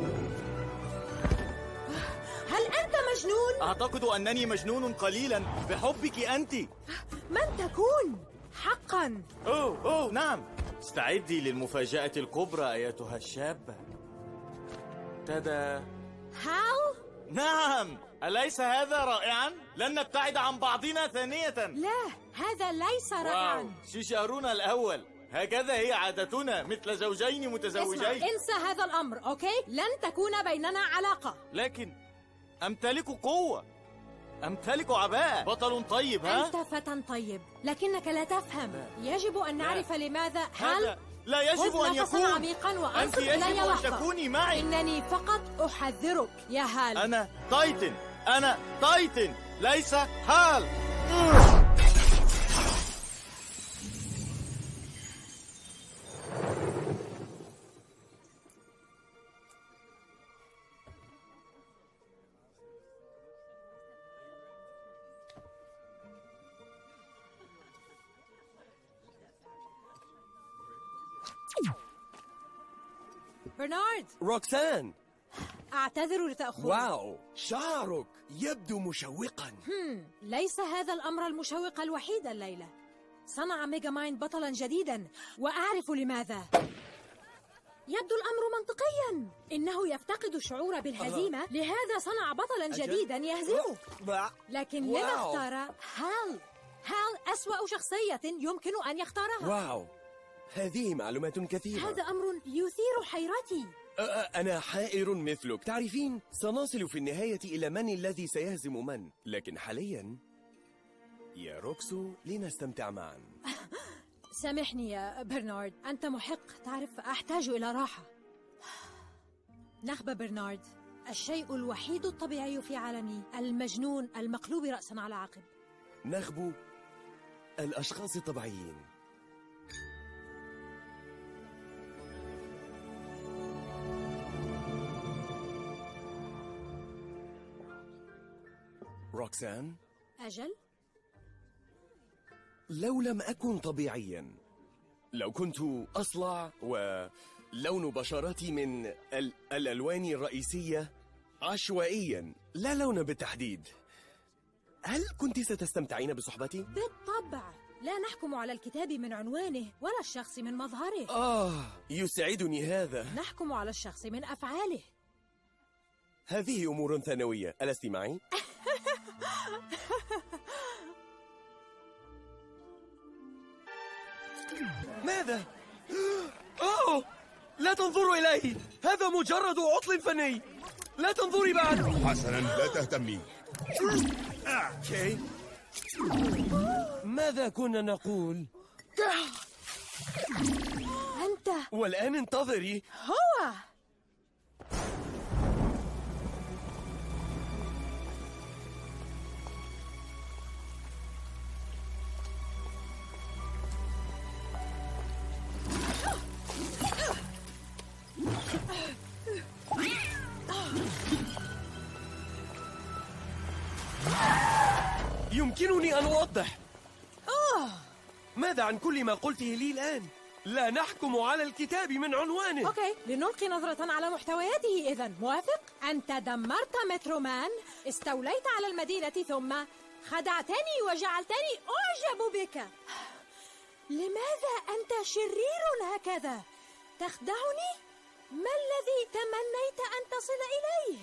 هل أنت مجنون؟ أعتقد أنني مجنون قليلا بحبك أنت. من تكون؟ حقا. أوه أوه نعم. استعدي للمفاجأة الكبرى أيتها الشابة. تدا. هال؟ نعم، أليس هذا رائعا؟ لن نبتعد عن بعضنا ثانية. لا، هذا ليس رائعا. ششارنا الأول. هكذا هي عادتنا مثل زوجين متزوجين. اسمع، انسى هذا الأمر، أوكي؟ لن تكون بيننا علاقة. لكن أمتلك قوة، أمتلك عباءة. بطل طيب. ها؟ أنت فتى طيب، لكنك لا تفهم. يجب أن نعرف لماذا. هل لا يجب أن يكون. عميقا وأنصت إلي لحظة. أنت يجب أن تكوني معي. إنني فقط أحذرك يا هال. أنا تايتن، أنا تايتن ليس هال. برنارد. روكسان، أعتذر لتأخرك. واو، شعرك يبدو مشوقا. هم. ليس هذا الأمر المشوق الوحيد الليلة. صنع ميجا مايند بطلا جديدا وأعرف لماذا. يبدو الأمر منطقيا. إنه يفتقد الشعور بالهزيمة، لهذا صنع بطلا جديدا يهزمه. لكن لما اختار هال؟ هال أسوأ شخصية يمكن أن يختارها. واو، هذه معلومات كثيرة. هذا أمر يثير حيرتي. أنا حائر مثلك. تعرفين، سنصل في النهاية إلى من الذي سيهزم من. لكن حاليا يا روكسو لنستمتع معا. سامحني يا برنارد، أنت محق. تعرف، أحتاج إلى راحة. نخبة برنارد، الشيء الوحيد الطبيعي في عالمي المجنون المقلوب رأسا على عقب. نخبو الأشخاص الطبيعيين. روكسان؟ أجل؟ لو لم أكن طبيعيا، لو كنت أصلع ولون بشرتي من ال الألوان الرئيسية عشوائيا لا لون بالتحديد، هل كنت ستستمتعين بصحبتي؟ بالطبع. لا نحكم على الكتاب من عنوانه ولا الشخص من مظهره. آه، يسعدني هذا. نحكم على الشخص من أفعاله. هذه أمور ثانوية، ألست معي؟ ماذا؟ أوه! لا تنظروا إليه، هذا مجرد عطل فني. لا تنظري بعد. حسنا، لا تهتمي. أوكي. ماذا كنا نقول؟ أنت. والآن انتظري. هو. يمكنني أن أوضح. آه. ماذا عن كل ما قلته لي الآن؟ لا نحكم على الكتاب من عنوانه. أوكي، لنلقي نظرة على محتوياته إذن. موافق؟ أنت دمرت مترومان، استوليت على المدينة، ثم خدعتني وجعلتني أعجب بك. لماذا أنت شرير هكذا؟ تخدعني؟ ما الذي تمنيت أن تصل إليه؟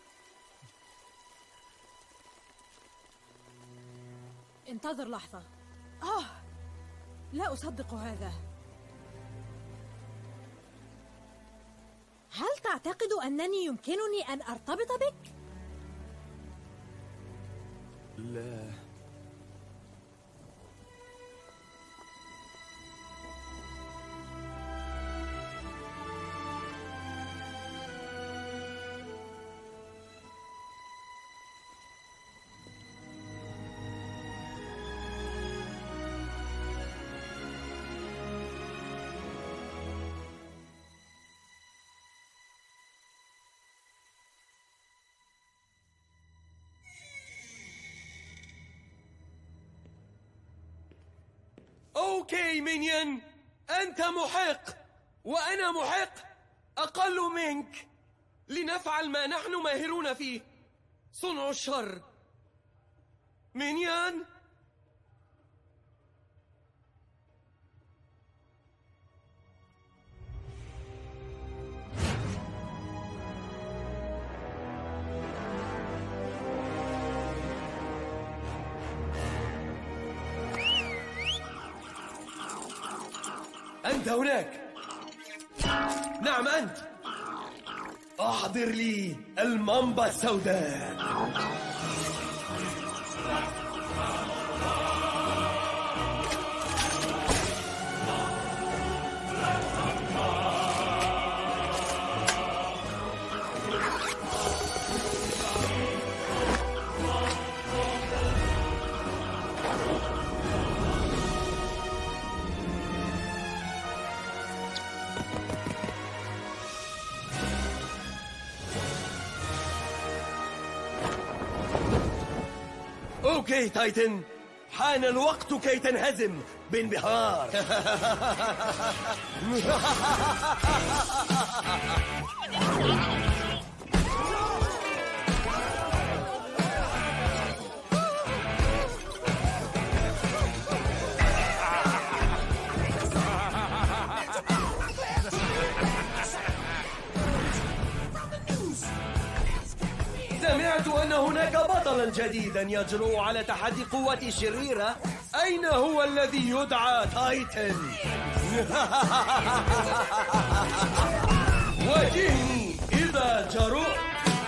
انتظر لحظة. آه، لا أصدق هذا. هل تعتقد أنني يمكنني أن أرتبط بك؟ لا. أوكي مينيون، أنت محق وأنا محق، أقل منك. لنفعل ما نحن ماهرون فيه، صنع الشر. مينيون، أنت هناك. نعم أنت. أحضر لي المامبا السوداء. أوكي تايتن، حان الوقت كي تنهزم بانبهار. سمعت أن هناك بطلا جديدا يجرؤ على تحدي قوتي الشريرة. أين هو الذي يدعى تايتن؟ واجهني إذا جرؤت.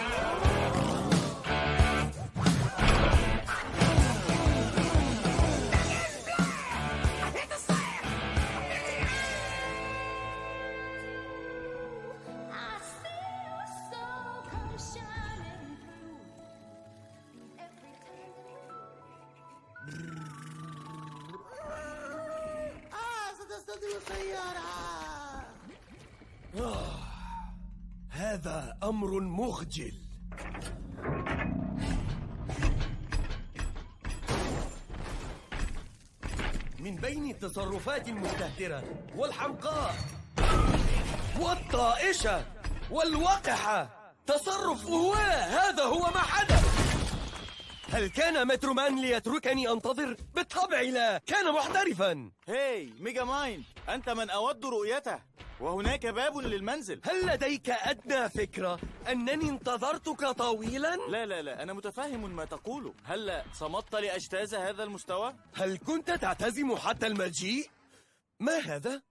آه، هذا أمر مخجل. من بين التصرفات المستهترة والحمقاء والطائشة والوقحة تصرف أهواء، هذا هو ما حدث. هل كان مترومان ليتركني أنتظر؟ بالطبع لا، كان محترفا. هاي ميجا ماين، أنت من أود رؤيته، وهناك باب للمنزل. هل لديك أدنى فكرة أنني انتظرتك طويلا؟ لا لا لا، أنا متفهم ما تقوله. هل صمت لأجتاز هذا المستوى؟ هل كنت تعتزم حتى المجيء؟ ما هذا؟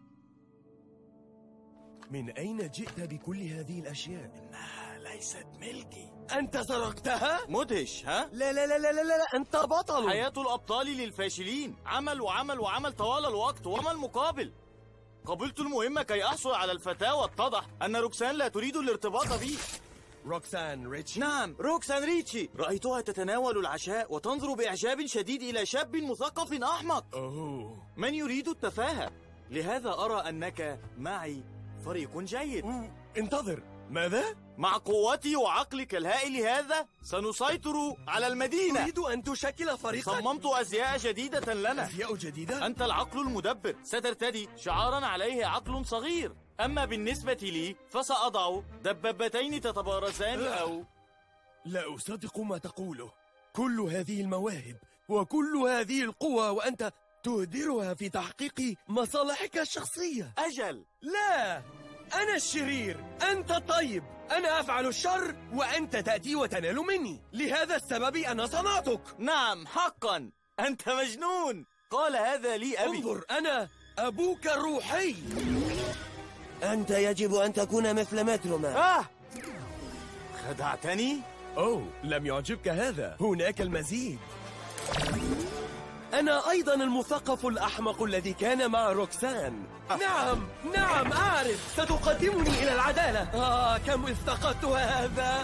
من أين جئت بكل هذه الأشياء؟ إنها ليست ملكي. أنت سرقتها؟ مدهش، ها؟ لا لا لا لا لا لا، أنت بطل. حياة الأبطال للفاشلين، عمل وعمل وعمل طوال الوقت، وما المقابل؟ قبلت المهمة كي أحصل على الفتاة، واتضح أن روكسان لا تريد الارتباط بي. روكسان ريتشي؟ نعم، روكسان ريتشي. رأيتها تتناول العشاء وتنظر بإعجاب شديد إلى شاب مثقف أحمق. أوه. من يريد التفاهة. لهذا أرى أنك معي فريق جيد. انتظر، ماذا؟ مع قوتي وعقلك الهائل هذا سنسيطر على المدينة. تريد أن تشكل فريقا؟ صممت أزياء جديدة لنا. أزياء جديدة؟ أنت العقل المدبر، سترتدي شعارا عليه عقل صغير. أما بالنسبة لي فسأضع دبابتين تتبارزان أو... لا أصدق ما تقوله. كل هذه المواهب وكل هذه القوى وأنت تهدرها في تحقيق مصالحك الشخصية. أجل. لا، أنا الشرير، أنت الطيب. أنا أفعل الشر وأنت تأتي وتنال مني. لهذا السبب أنا صنعتك. نعم حقا، أنت مجنون. قال هذا لي أبي. انظر، أنا أبوك الروحي. أنت يجب أن تكون مثل مترومان. آه خدعتني؟ أوه، لم يعجبك هذا؟ هناك المزيد. أنا أيضا المثقف الأحمق الذي كان مع روكسان. نعم نعم أعرف، ستقدمني إلى العدالة. آه كم افتقدت هذا.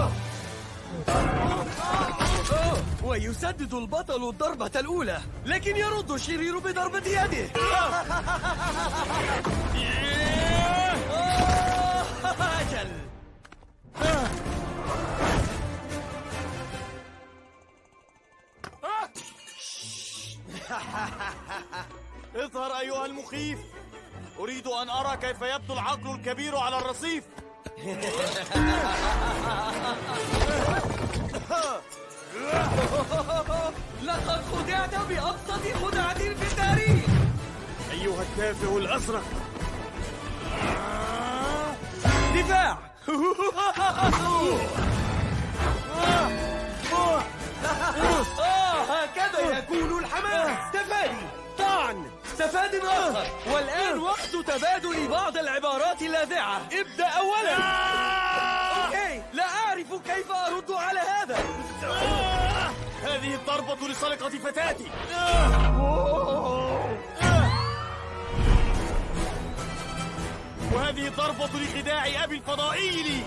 أوه. ويسدد البطل الضربة الأولى، لكن يرد الشرير بضربة يده. أجل. اظهر أيها المخيف. أريد أن أرى كيف يبدو العقل الكبير على الرصيف. لقد خدعت بأبسط خدعة في التاريخ أيها التافه الأزرق. دفاع. آه هكذا يكون الحماس. تفادي، طعن، تفاد آخر. والآن وقت تبادل بعض العبارات اللاذعة. ابدأ أولا. أوكي، لا أعرف كيف أرد على هذا. هذه الضربة لسرقة فتاتي. وهذه الضربة لخداع أبي الفضائي لي.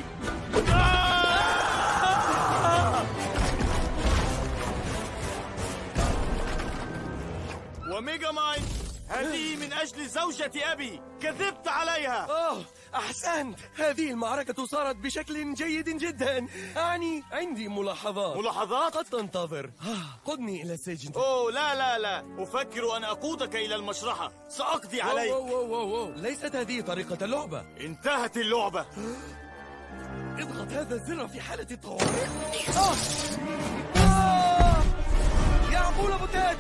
وميجا ماين، هذه من أجل زوجة أبي. كذبت عليها. أوه أحسنت. هذه المعركة صارت بشكل جيد جدا. أعني عندي ملاحظات. ملاحظات؟ قد تنتظر. قدني إلى السجن. أوه لا لا لا، أفكر أن أقودك إلى المشرحة. سأقضي عليك. أوه أوه أوه أوه. ليست هذه طريقة اللعبة. انتهت اللعبة. اضغط هذا الزر في حالة الطوارئ. آه. آه. يا عقول بوتات.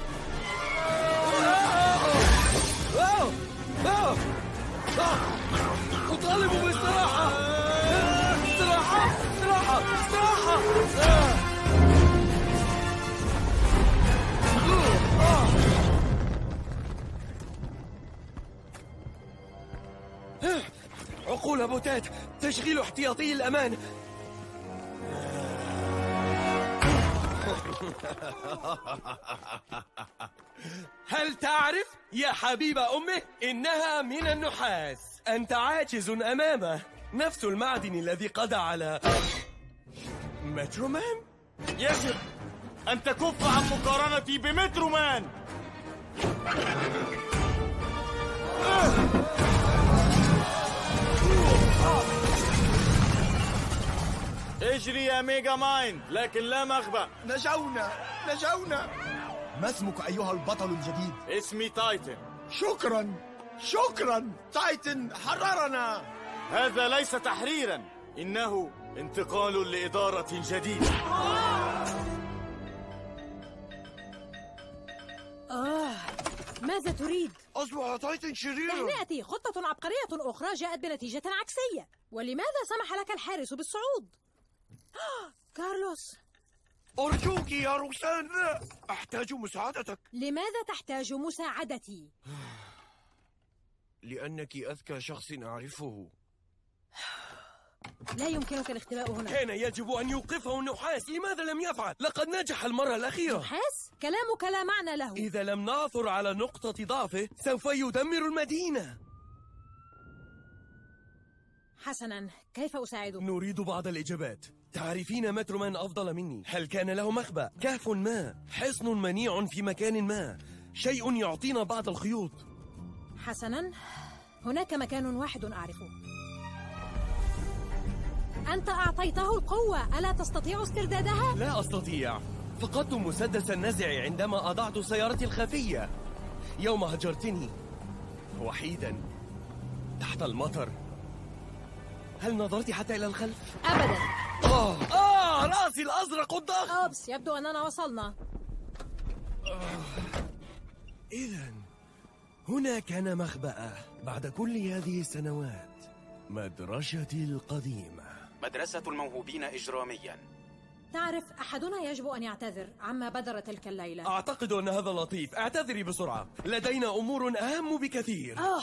أوه. أوه. أوه. أطالب بالاستراحة. استراحة استراحة استراحة. عقول بوتات، تشغيل احتياطي الأمان. هل تعرف يا حبيب أمه إنها من النحاس؟ أنت عاجز أمامه. نفس المعدن الذي قضى على مترومان. يجب أن تكف عن مقارنتي بمترومان. اجري يا ميجا ماين، لكن لا مخبأ. نجونا نجونا. ما اسمك أيها البطل الجديد؟ اسمي تايتن. شكرا شكرا تايتن، حررنا. هذا ليس تحريرا، إنه انتقال لإدارة جديدة. آه ماذا تريد؟ أصبح تايتن شريرا. تهنئتي، خطة عبقرية أخرى جاءت بنتيجة عكسية. ولماذا سمح لك الحارس بالصعود؟ كارلوس، أرجوك يا روكسان، لا أحتاج مساعدتك. لماذا تحتاج مساعدتي؟ لأنك أذكى شخص أعرفه. لا يمكنك الاختباء هنا. كان يجب أن يوقفه النحاس. لماذا لم يفعل؟ لقد نجح المرة الأخيرة. نحاس؟ كلامك لا معنى له. إذا لم نعثر على نقطة ضعفه سوف يدمر المدينة. حسناً، كيف أساعدك؟ نريد بعض الإجابات. تعرفين مترومان أفضل مني. هل كان له مخبأ، كهف ما، حصن منيع في مكان ما، شيء يعطينا بعض الخيوط؟ حسناً، هناك مكان واحد أعرفه. أنت أعطيته القوة، ألا تستطيع استردادها؟ لا أستطيع. فقدت مسدس النزع عندما أضعت سيارتي الخفية يوم هجرتني وحيدا تحت المطر. هل نظرت حتى إلى الخلف؟ أبدا. آه آه رأسي الأزرق الضخم. أوبس، يبدو أننا وصلنا. آه. إذن هنا كان مخبأه بعد كل هذه السنوات. مدرستي القديمة. مدرسة الموهوبين إجراميا. تعرف، أحدنا يجب أن يعتذر عما بدر تلك الليلة. أعتقد أن هذا لطيف. اعتذري بسرعة، لدينا أمور أهم بكثير. آه.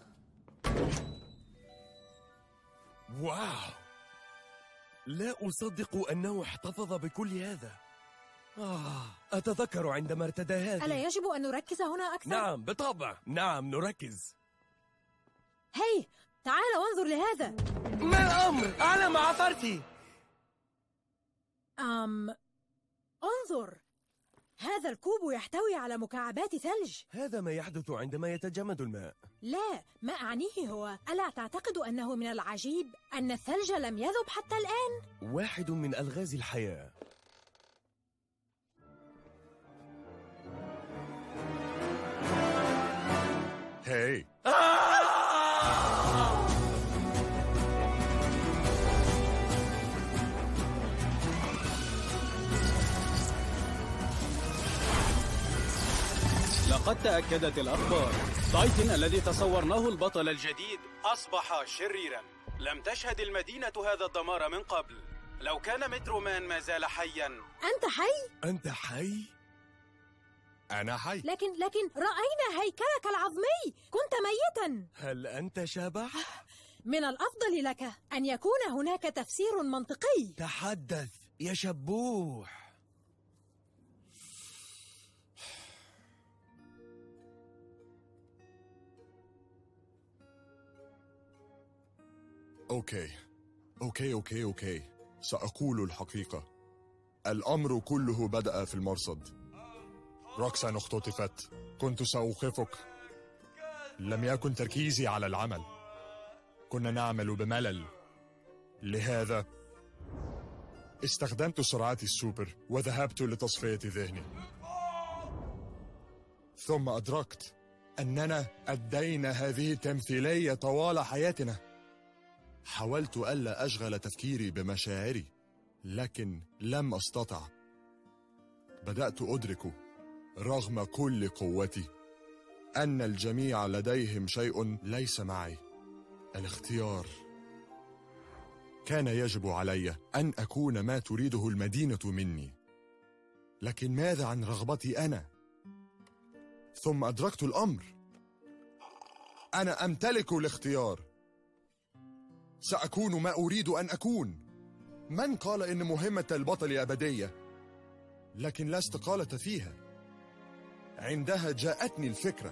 واو، لا أصدق أنه احتفظ بكل هذا. آه، أتذكر عندما ارتدى هذا. ألا يجب أن نركز هنا أكثر؟ نعم بالطبع، نعم نركز. هاي، تعال وانظر لهذا. ما الأمر؟ أعلى مع فرتي. أم انظر، هذا الكوب يحتوي على مكعبات ثلج. هذا ما يحدث عندما يتجمد الماء. لا، ما أعنيه هو، ألا تعتقد أنه من العجيب أن الثلج لم يذب حتى الآن؟ واحد من ألغاز الحياة. هاي لقد تأكدت الأخبار. تايتن الذي تصورناه البطل الجديد أصبح شريرا. لم تشهد المدينة هذا الدمار من قبل. لو كان مترومان ما زال حيا. أنت حي؟ أنت حي؟ أنا حي. لكن لكن رأينا هيكلك العظمي، كنت ميتا. هل أنت شبح؟ من الأفضل لك أن يكون هناك تفسير منطقي. تحدث يا شبوح. أوكي أوكي أوكي أوكي سأقول الحقيقة. الأمر كله بدأ في المرصد. روكسان اختطفت. كنت سأوقفك. لم يكن تركيزي على العمل. كنا نعمل بملل. لهذا استخدمت سرعتي السوبر وذهبت لتصفية ذهني. ثم أدركت أننا أدينا هذه التمثيلية طوال حياتنا. حاولت ألا أشغل تفكيري بمشاعري، لكن لم أستطع. بدأت أدرك رغم كل قوتي أن الجميع لديهم شيء ليس معي. الاختيار. كان يجب علي أن أكون ما تريده المدينة مني، لكن ماذا عن رغبتي أنا؟ ثم أدركت الأمر. أنا أمتلك الاختيار. سأكون ما أريد أن أكون. من قال إن مهمة البطل أبدية؟ لكن لا استقالة فيها. عندها جاءتني الفكرة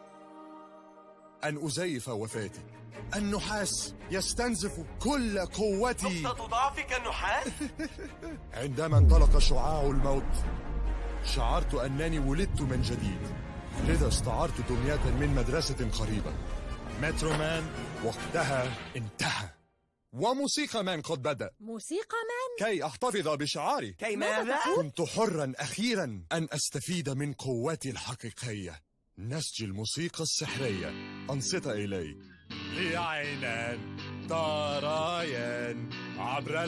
أن أزيف وفاتي. النحاس يستنزف كل قوتي. نقطة ضعفك النحاس؟ عندما انطلق شعاع الموت شعرت أنني ولدت من جديد. لذا استعرت دمية من مدرسة قريبة. مترومان وقتها انتهى، وموسيقى مان قد بدأ. موسيقى مان؟ كي أحتفظ بشعاري. كي ماذا؟ كنت حرا أخيرا أن أستفيد من قوتي الحقيقية. نسج الموسيقى السحرية. أنصت إلي. لي عينان تريان عبر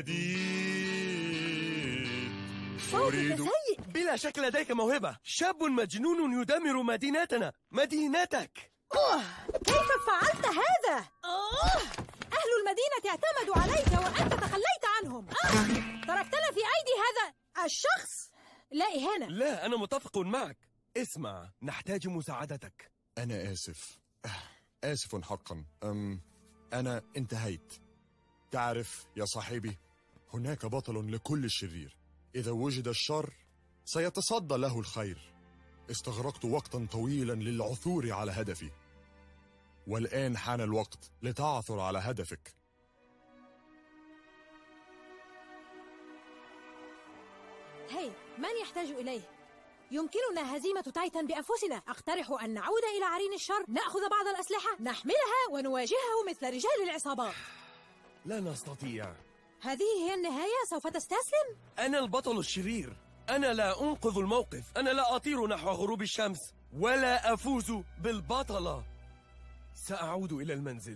الحديد. صوتك سيء. بلا شك لديك موهبة. شاب مجنون يدمر مدينتنا، مدينتك. أوه، كيف فعلت هذا؟ أوه، أهل المدينة اعتمدوا عليك وأنت تخليت عنهم. آه، تركتنا في أيدي هذا الشخص. لا إهانة. لا، أنا متفق معك. اسمع، نحتاج مساعدتك. أنا آسف. آسف حقا. أم أنا انتهيت. تعرف يا صاحبي، هناك بطل لكل الشرير. إذا وجد الشر سيتصدى له الخير. استغرقت وقتا طويلا للعثور على هدفي، والآن حان الوقت لتعثر على هدفك. هي، من يحتاج إليه؟ يمكننا هزيمة تايتن بأنفسنا. أقترح أن نعود إلى عرين الشر، نأخذ بعض الأسلحة، نحملها ونواجهه مثل رجال العصابات. لا نستطيع. هذه هي النهاية؟ سوف تستسلم؟ أنا البطل الشرير. أنا لا أنقذ الموقف. أنا لا أطير نحو غروب الشمس ولا أفوز بالبطلة. سأعود إلى المنزل.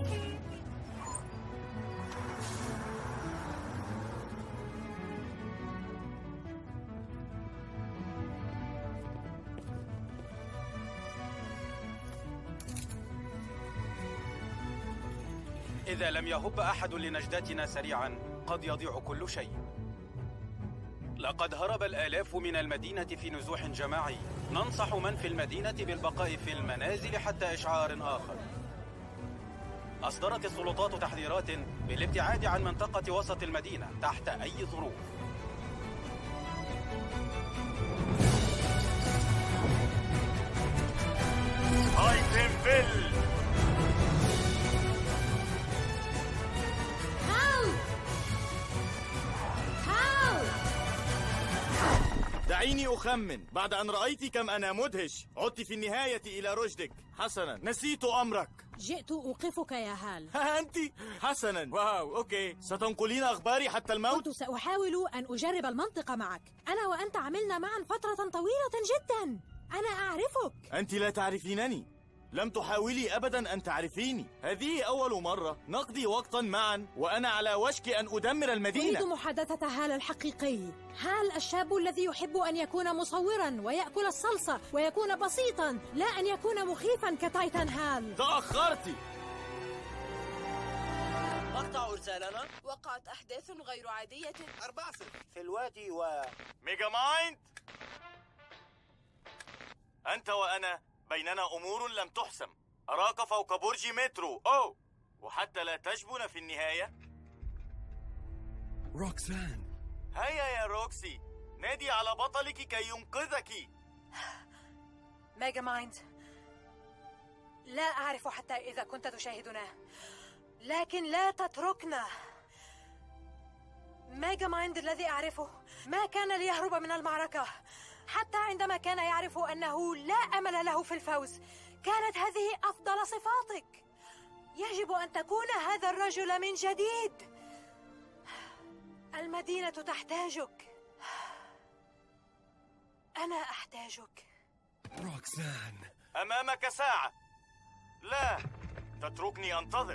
إذا لم يهب أحد لنجدتنا سريعا قد يضيع كل شيء. لقد هرب الآلاف من المدينة في نزوح جماعي. ننصح من في المدينة بالبقاء في المنازل حتى إشعار آخر. أصدرت السلطات تحذيرات بالابتعاد عن منطقة وسط المدينة تحت أي ظروف. تايتنفيل. دعيني أخمن. بعد أن رأيت كم أنا مدهش عدت في النهاية إلى رشدك. حسنا، نسيت أمرك. جئت أوقفك يا هال. ها أنت؟ حسنا، واو، أوكي. ستنقلين أخباري حتى الموت؟ كنت سأحاول أن أجرب المنطق معك. أنا وأنت عملنا معا فترة طويلة جدا. أنا أعرفك. أنت لا تعرفينني. لم تحاولي أبدا أن تعرفيني. هذه أول مرة نقضي وقتا معا وأنا على وشك أن أدمر المدينة. أريد محادثة هال الحقيقي. هال الشاب الذي يحب أن يكون مصورا ويأكل الصلصة ويكون بسيطا، لا أن يكون مخيفا كتايتان هال. تأخرتي. مقطع إرسالنا. وقعت أحداث غير عادية. أربعة صفر في الوادي و ميجا مايند. أنت وأنا بيننا أمور لم تحسم. أراك فوق برج مترو. أوه، وحتى لا تجبن في النهاية. روكسان، هيا يا روكسي، نادي على بطلك كي ينقذك. ميجا مايند، لا أعرف حتى إذا كنت تشاهدنا، لكن لا تتركنا. ميجا مايند الذي أعرفه ما كان ليهرب من المعركة، حتى عندما كان يعرف أنه لا أمل له في الفوز. كانت هذه أفضل صفاتك. يجب أن تكون هذا الرجل من جديد. المدينة تحتاجك. أنا أحتاجك. روكسان، أمامك ساعة. لا تتركني أنتظر.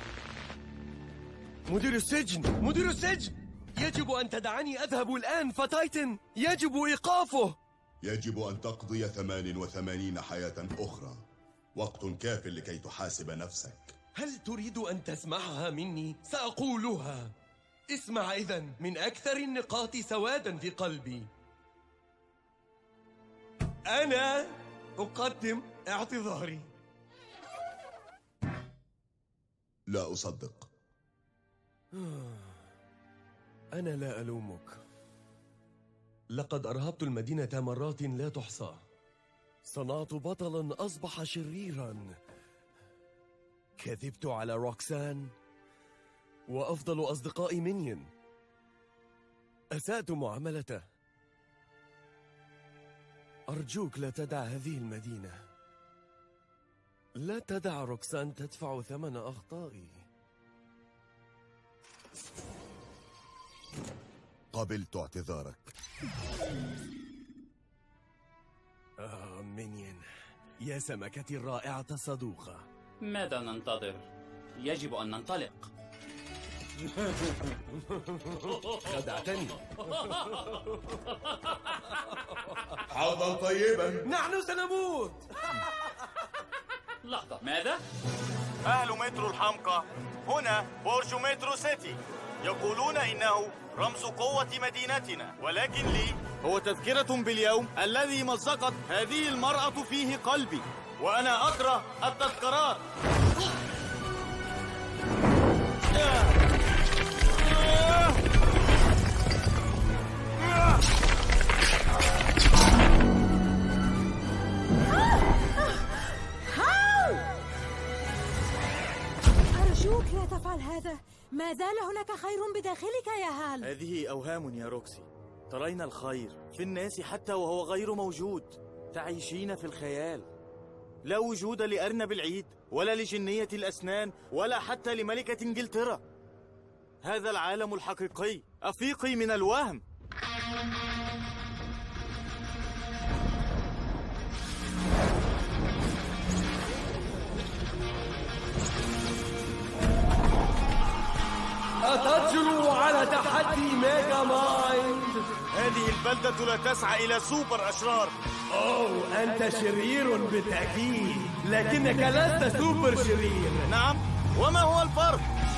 مدير السجن، مدير السجن، يجب أن تدعني أذهب الآن. فتايتن يجب إيقافه. يجب أن تقضي ثمان وثمانين حياة أخرى. وقت كاف لكي تحاسب نفسك. هل تريد أن تسمعها مني؟ سأقولها. اسمع إذن من أكثر النقاط سوادا في قلبي. أنا أقدم اعتذاري. لا أصدق. أنا لا ألومك. لقد أرهبت المدينة مرات لا تحصى. صنعت بطلا أصبح شريرا. كذبت على روكسان وأفضل أصدقائي مينيون. أسأت معاملته. أرجوك لا تدع هذه المدينة. لا تدع روكسان تدفع ثمن أخطائي. قبلت اعتذارك. آه مينيون، يا سمكتي الرائعة الصدوقة. ماذا ننتظر؟ يجب أن ننطلق. خدعتني. حظا طيبا. نحن سنموت. لحظة، ماذا؟ أهل مترو الحمقى، هنا برج مترو سيتي. يقولون إنه رمز قوة مدينتنا، ولكن لي هو تذكرة باليوم الذي مزقت هذه المرأة فيه قلبي، وأنا أكره التذكارات. أرجوك لا تفعل هذا. ما زال هناك خير بداخلك يا هال. هذه أوهام يا روكسي. ترين الخير في الناس حتى وهو غير موجود. تعيشين في الخيال. لا وجود لأرنب العيد ولا لجنية الأسنان ولا حتى لملكة إنجلترا. هذا العالم الحقيقي. أفيقي من الوهم. هذا تحدي ميجا مايند. هذه البلدة لا تسعى إلى سوبر أشرار. أوه، أنت شرير بالتأكيد، لكنك لست سوبر شرير. نعم، وما هو الفرق؟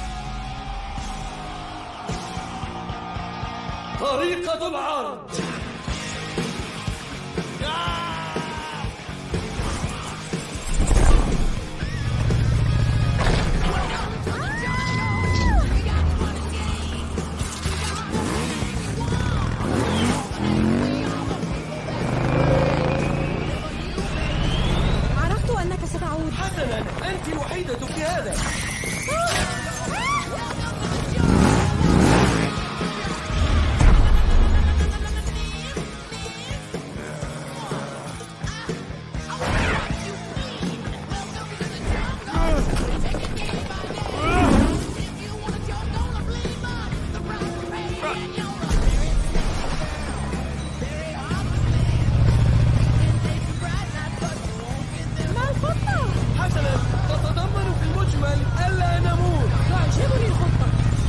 طريقة العرض. عرفت أنك ستعود. حسناً، أنت الوحيدة في هذا. حسناً، تتضمن في المجمل ألا نموت. تعجبني الخطة.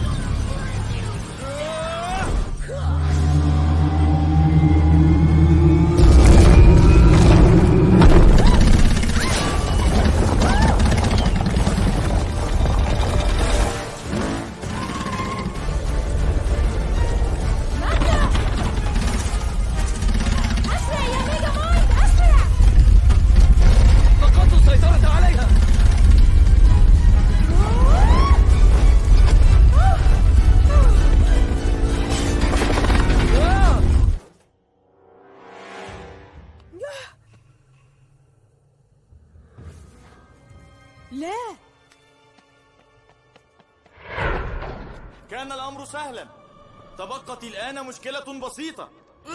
أسرع يا ميجا مايند، أسرع. فقدت السيطرة عليها. لا، كان الأمر سهلا. تبقت الآن مشكلة بسيطة.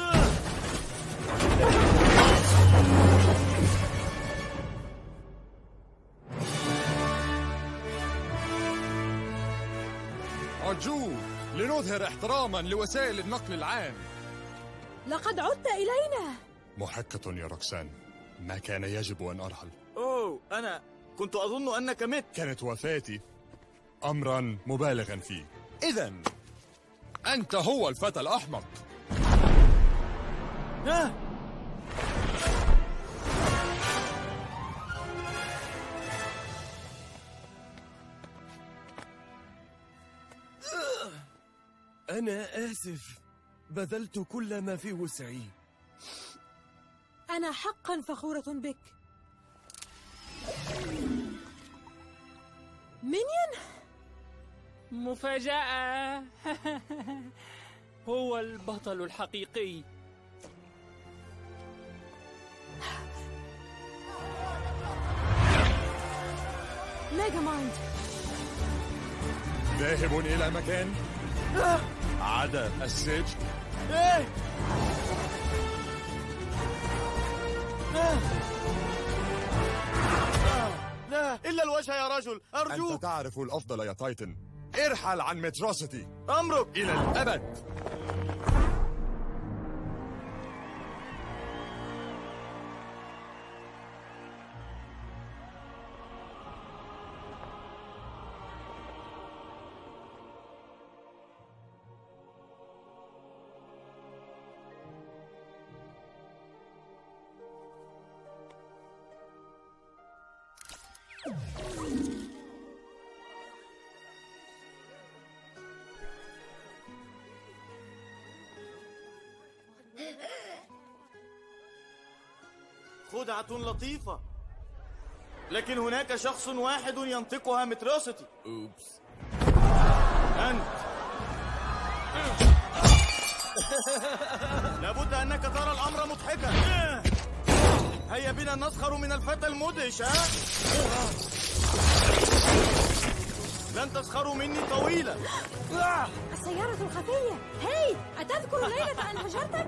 أرجوك لنظهر احتراما لوسائل النقل العام. لقد عدت إلينا. محقة يا روكسان، ما كان يجب أن أرحل. أوه، أنا كنت أظن أنك مت. كانت وفاتي أمرا مبالغا فيه. إذن أنت هو الفتى الأحمق. آه. أنا آسف، بذلت كل ما في وسعي. أنا حقا فخورة بك. مينيون؟ مفاجأة. هو البطل الحقيقي. ميجا مايند. ذاهب إلى مكان عدا السجن. إيه؟ لا، إلا الوجه يا رجل، أرجوك. أنت تعرف الأفضل يا تايتن. ارحل عن متروسيتي. أمرك. إلى الأبد. خدعة لطيفة، لكن هناك شخص واحد ينطقها متروسيتي. أوبس. أنت. لابد أنك ترى الأمر مضحكا. هيا بنا نسخر من الفتى المدهش. ها؟ لن تسخروا مني طويلا. السيارة الخفية. هاي، أتذكر ليلة أن هجرتك؟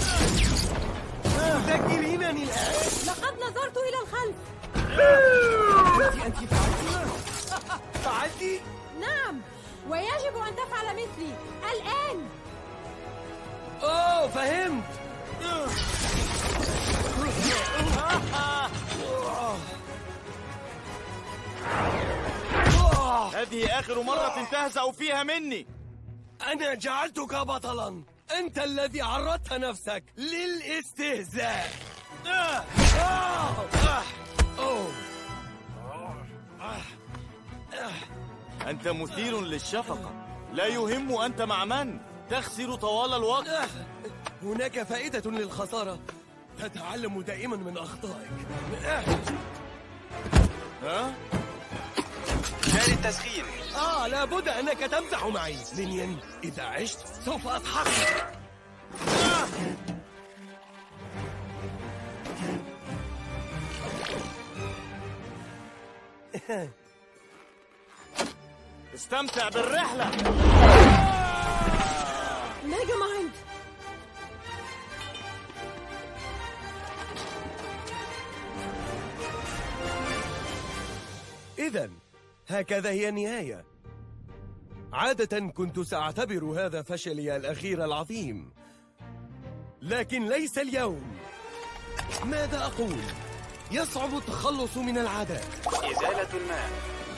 تذكرينني الآن؟ لقد نظرت إلى الخلف. أنت أنت فعلتي؟ فعلتي؟ نعم، ويجب أن تفعل مثلي الآن. أوه، فهمت. هذه آخر مرة تهزأ فيها مني. أنا جعلتك بطلا. أنت الذي عرضت نفسك للاستهزاء. آه. آه. آه. أوه. أنت مثير للشفقة. لا يهم أنت مع من تخسر طوال الوقت. هناك فائدة للخسارة. تتعلم دائما من أخطائك. ها؟ جاري التسخين. آه لابد أنك تمزح معي مينيون. إذا عشت سوف أضحك. آه. استمتع بالرحلة. ميجا مايند. إذن هكذا هي النهاية. عادة كنت سأعتبر هذا فشلي الأخير العظيم، لكن ليس اليوم. ماذا أقول؟ يصعب التخلص من العادات. إزالة الماء.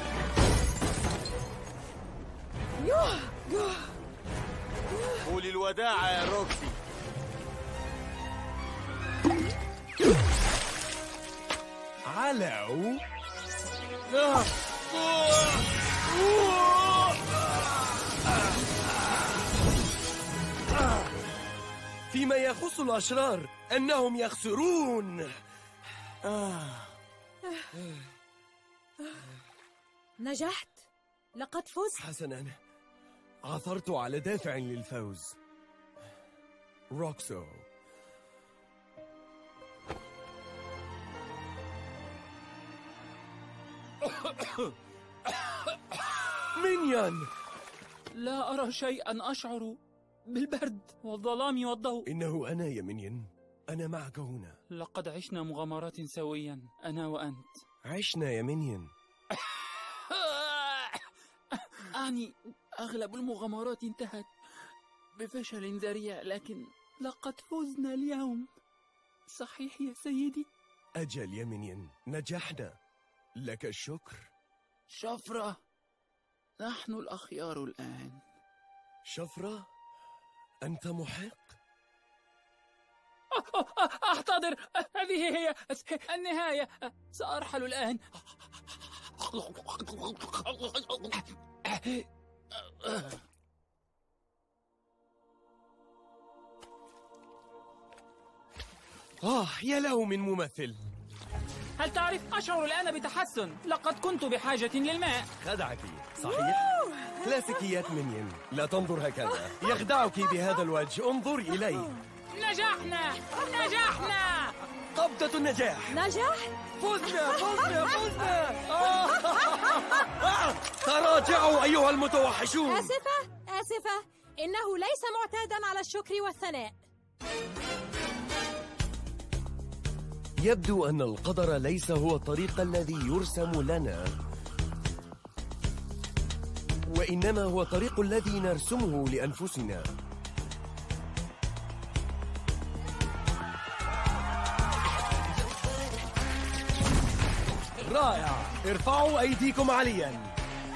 يوه يوه. قولي الوداع يا روكسي. علو. فيما يخص الأشرار أنهم يخسرون. نجحت. لقد فزت. حسناً، عثرت على دافع للفوز. روكسو. مينيون. لا أرى شيئا. أشعر بالبرد والظلام والضوء. إنه أنا يا مينيون. أنا معك هنا. لقد عشنا مغامرات سويا أنا وأنت. عشنا يا مينيون. أعني أغلب المغامرات انتهت بفشل ذريع، لكن لقد فزنا اليوم. صحيح يا سيدي؟ أجل يا مينيون، نجحنا. لك الشكر. شفرة، نحن الأخيار الآن. شفرة، أنت محق؟ أحتضر، هذه هي النهاية. سأرحل الآن. آه يا له من ممثل. هل تعرف، أشعر الآن بتحسن. لقد كنت بحاجة للماء. خدعك صحيح؟ كلاسيكيات مينيون. لا تنظر هكذا، يخدعك بهذا الوجه. انظر إلي. نجحنا نجحنا. قبضة النجاح. نجح. فزنا فزنا فزنا. تراجعوا أيها المتوحشون. آسفة آسفة، إنه ليس معتادا على الشكر والثناء. يبدو أن القدر ليس هو الطريق الذي يرسم لنا، وإنما هو الطريق الذي نرسمه لأنفسنا. رائع. ارفعوا أيديكم عليا.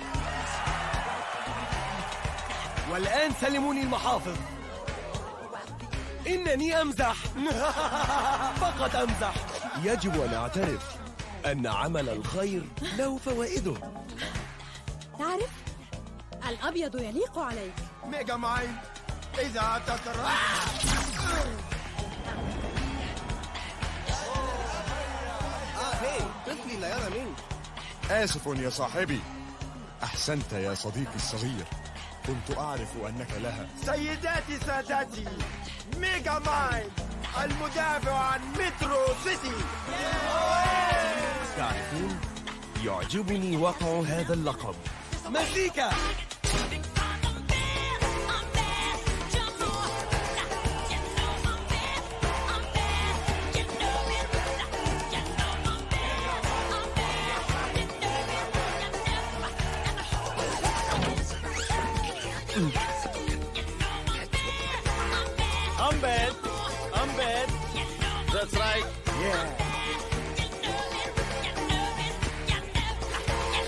والآن سلموني المحافظ. إنني أمزح. فقط أمزح. يجب أن أعترف أن عمل الخير له فوائده. تعرف، الأبيض يليق عليك. ميجا مايند، إذا تكرر. آه هي طفلي لا يرى منك. آسف يا صاحبي. أحسنت يا صديقي الصغير. كنت أعرف أنك لها. سيداتي سادتي، ميجا مايند المدافع عن مترو سيتي. تعرفون، يعجبني وقع هذا اللقب. مزيكا. I'm bad. I'm bad. That's right. Yeah.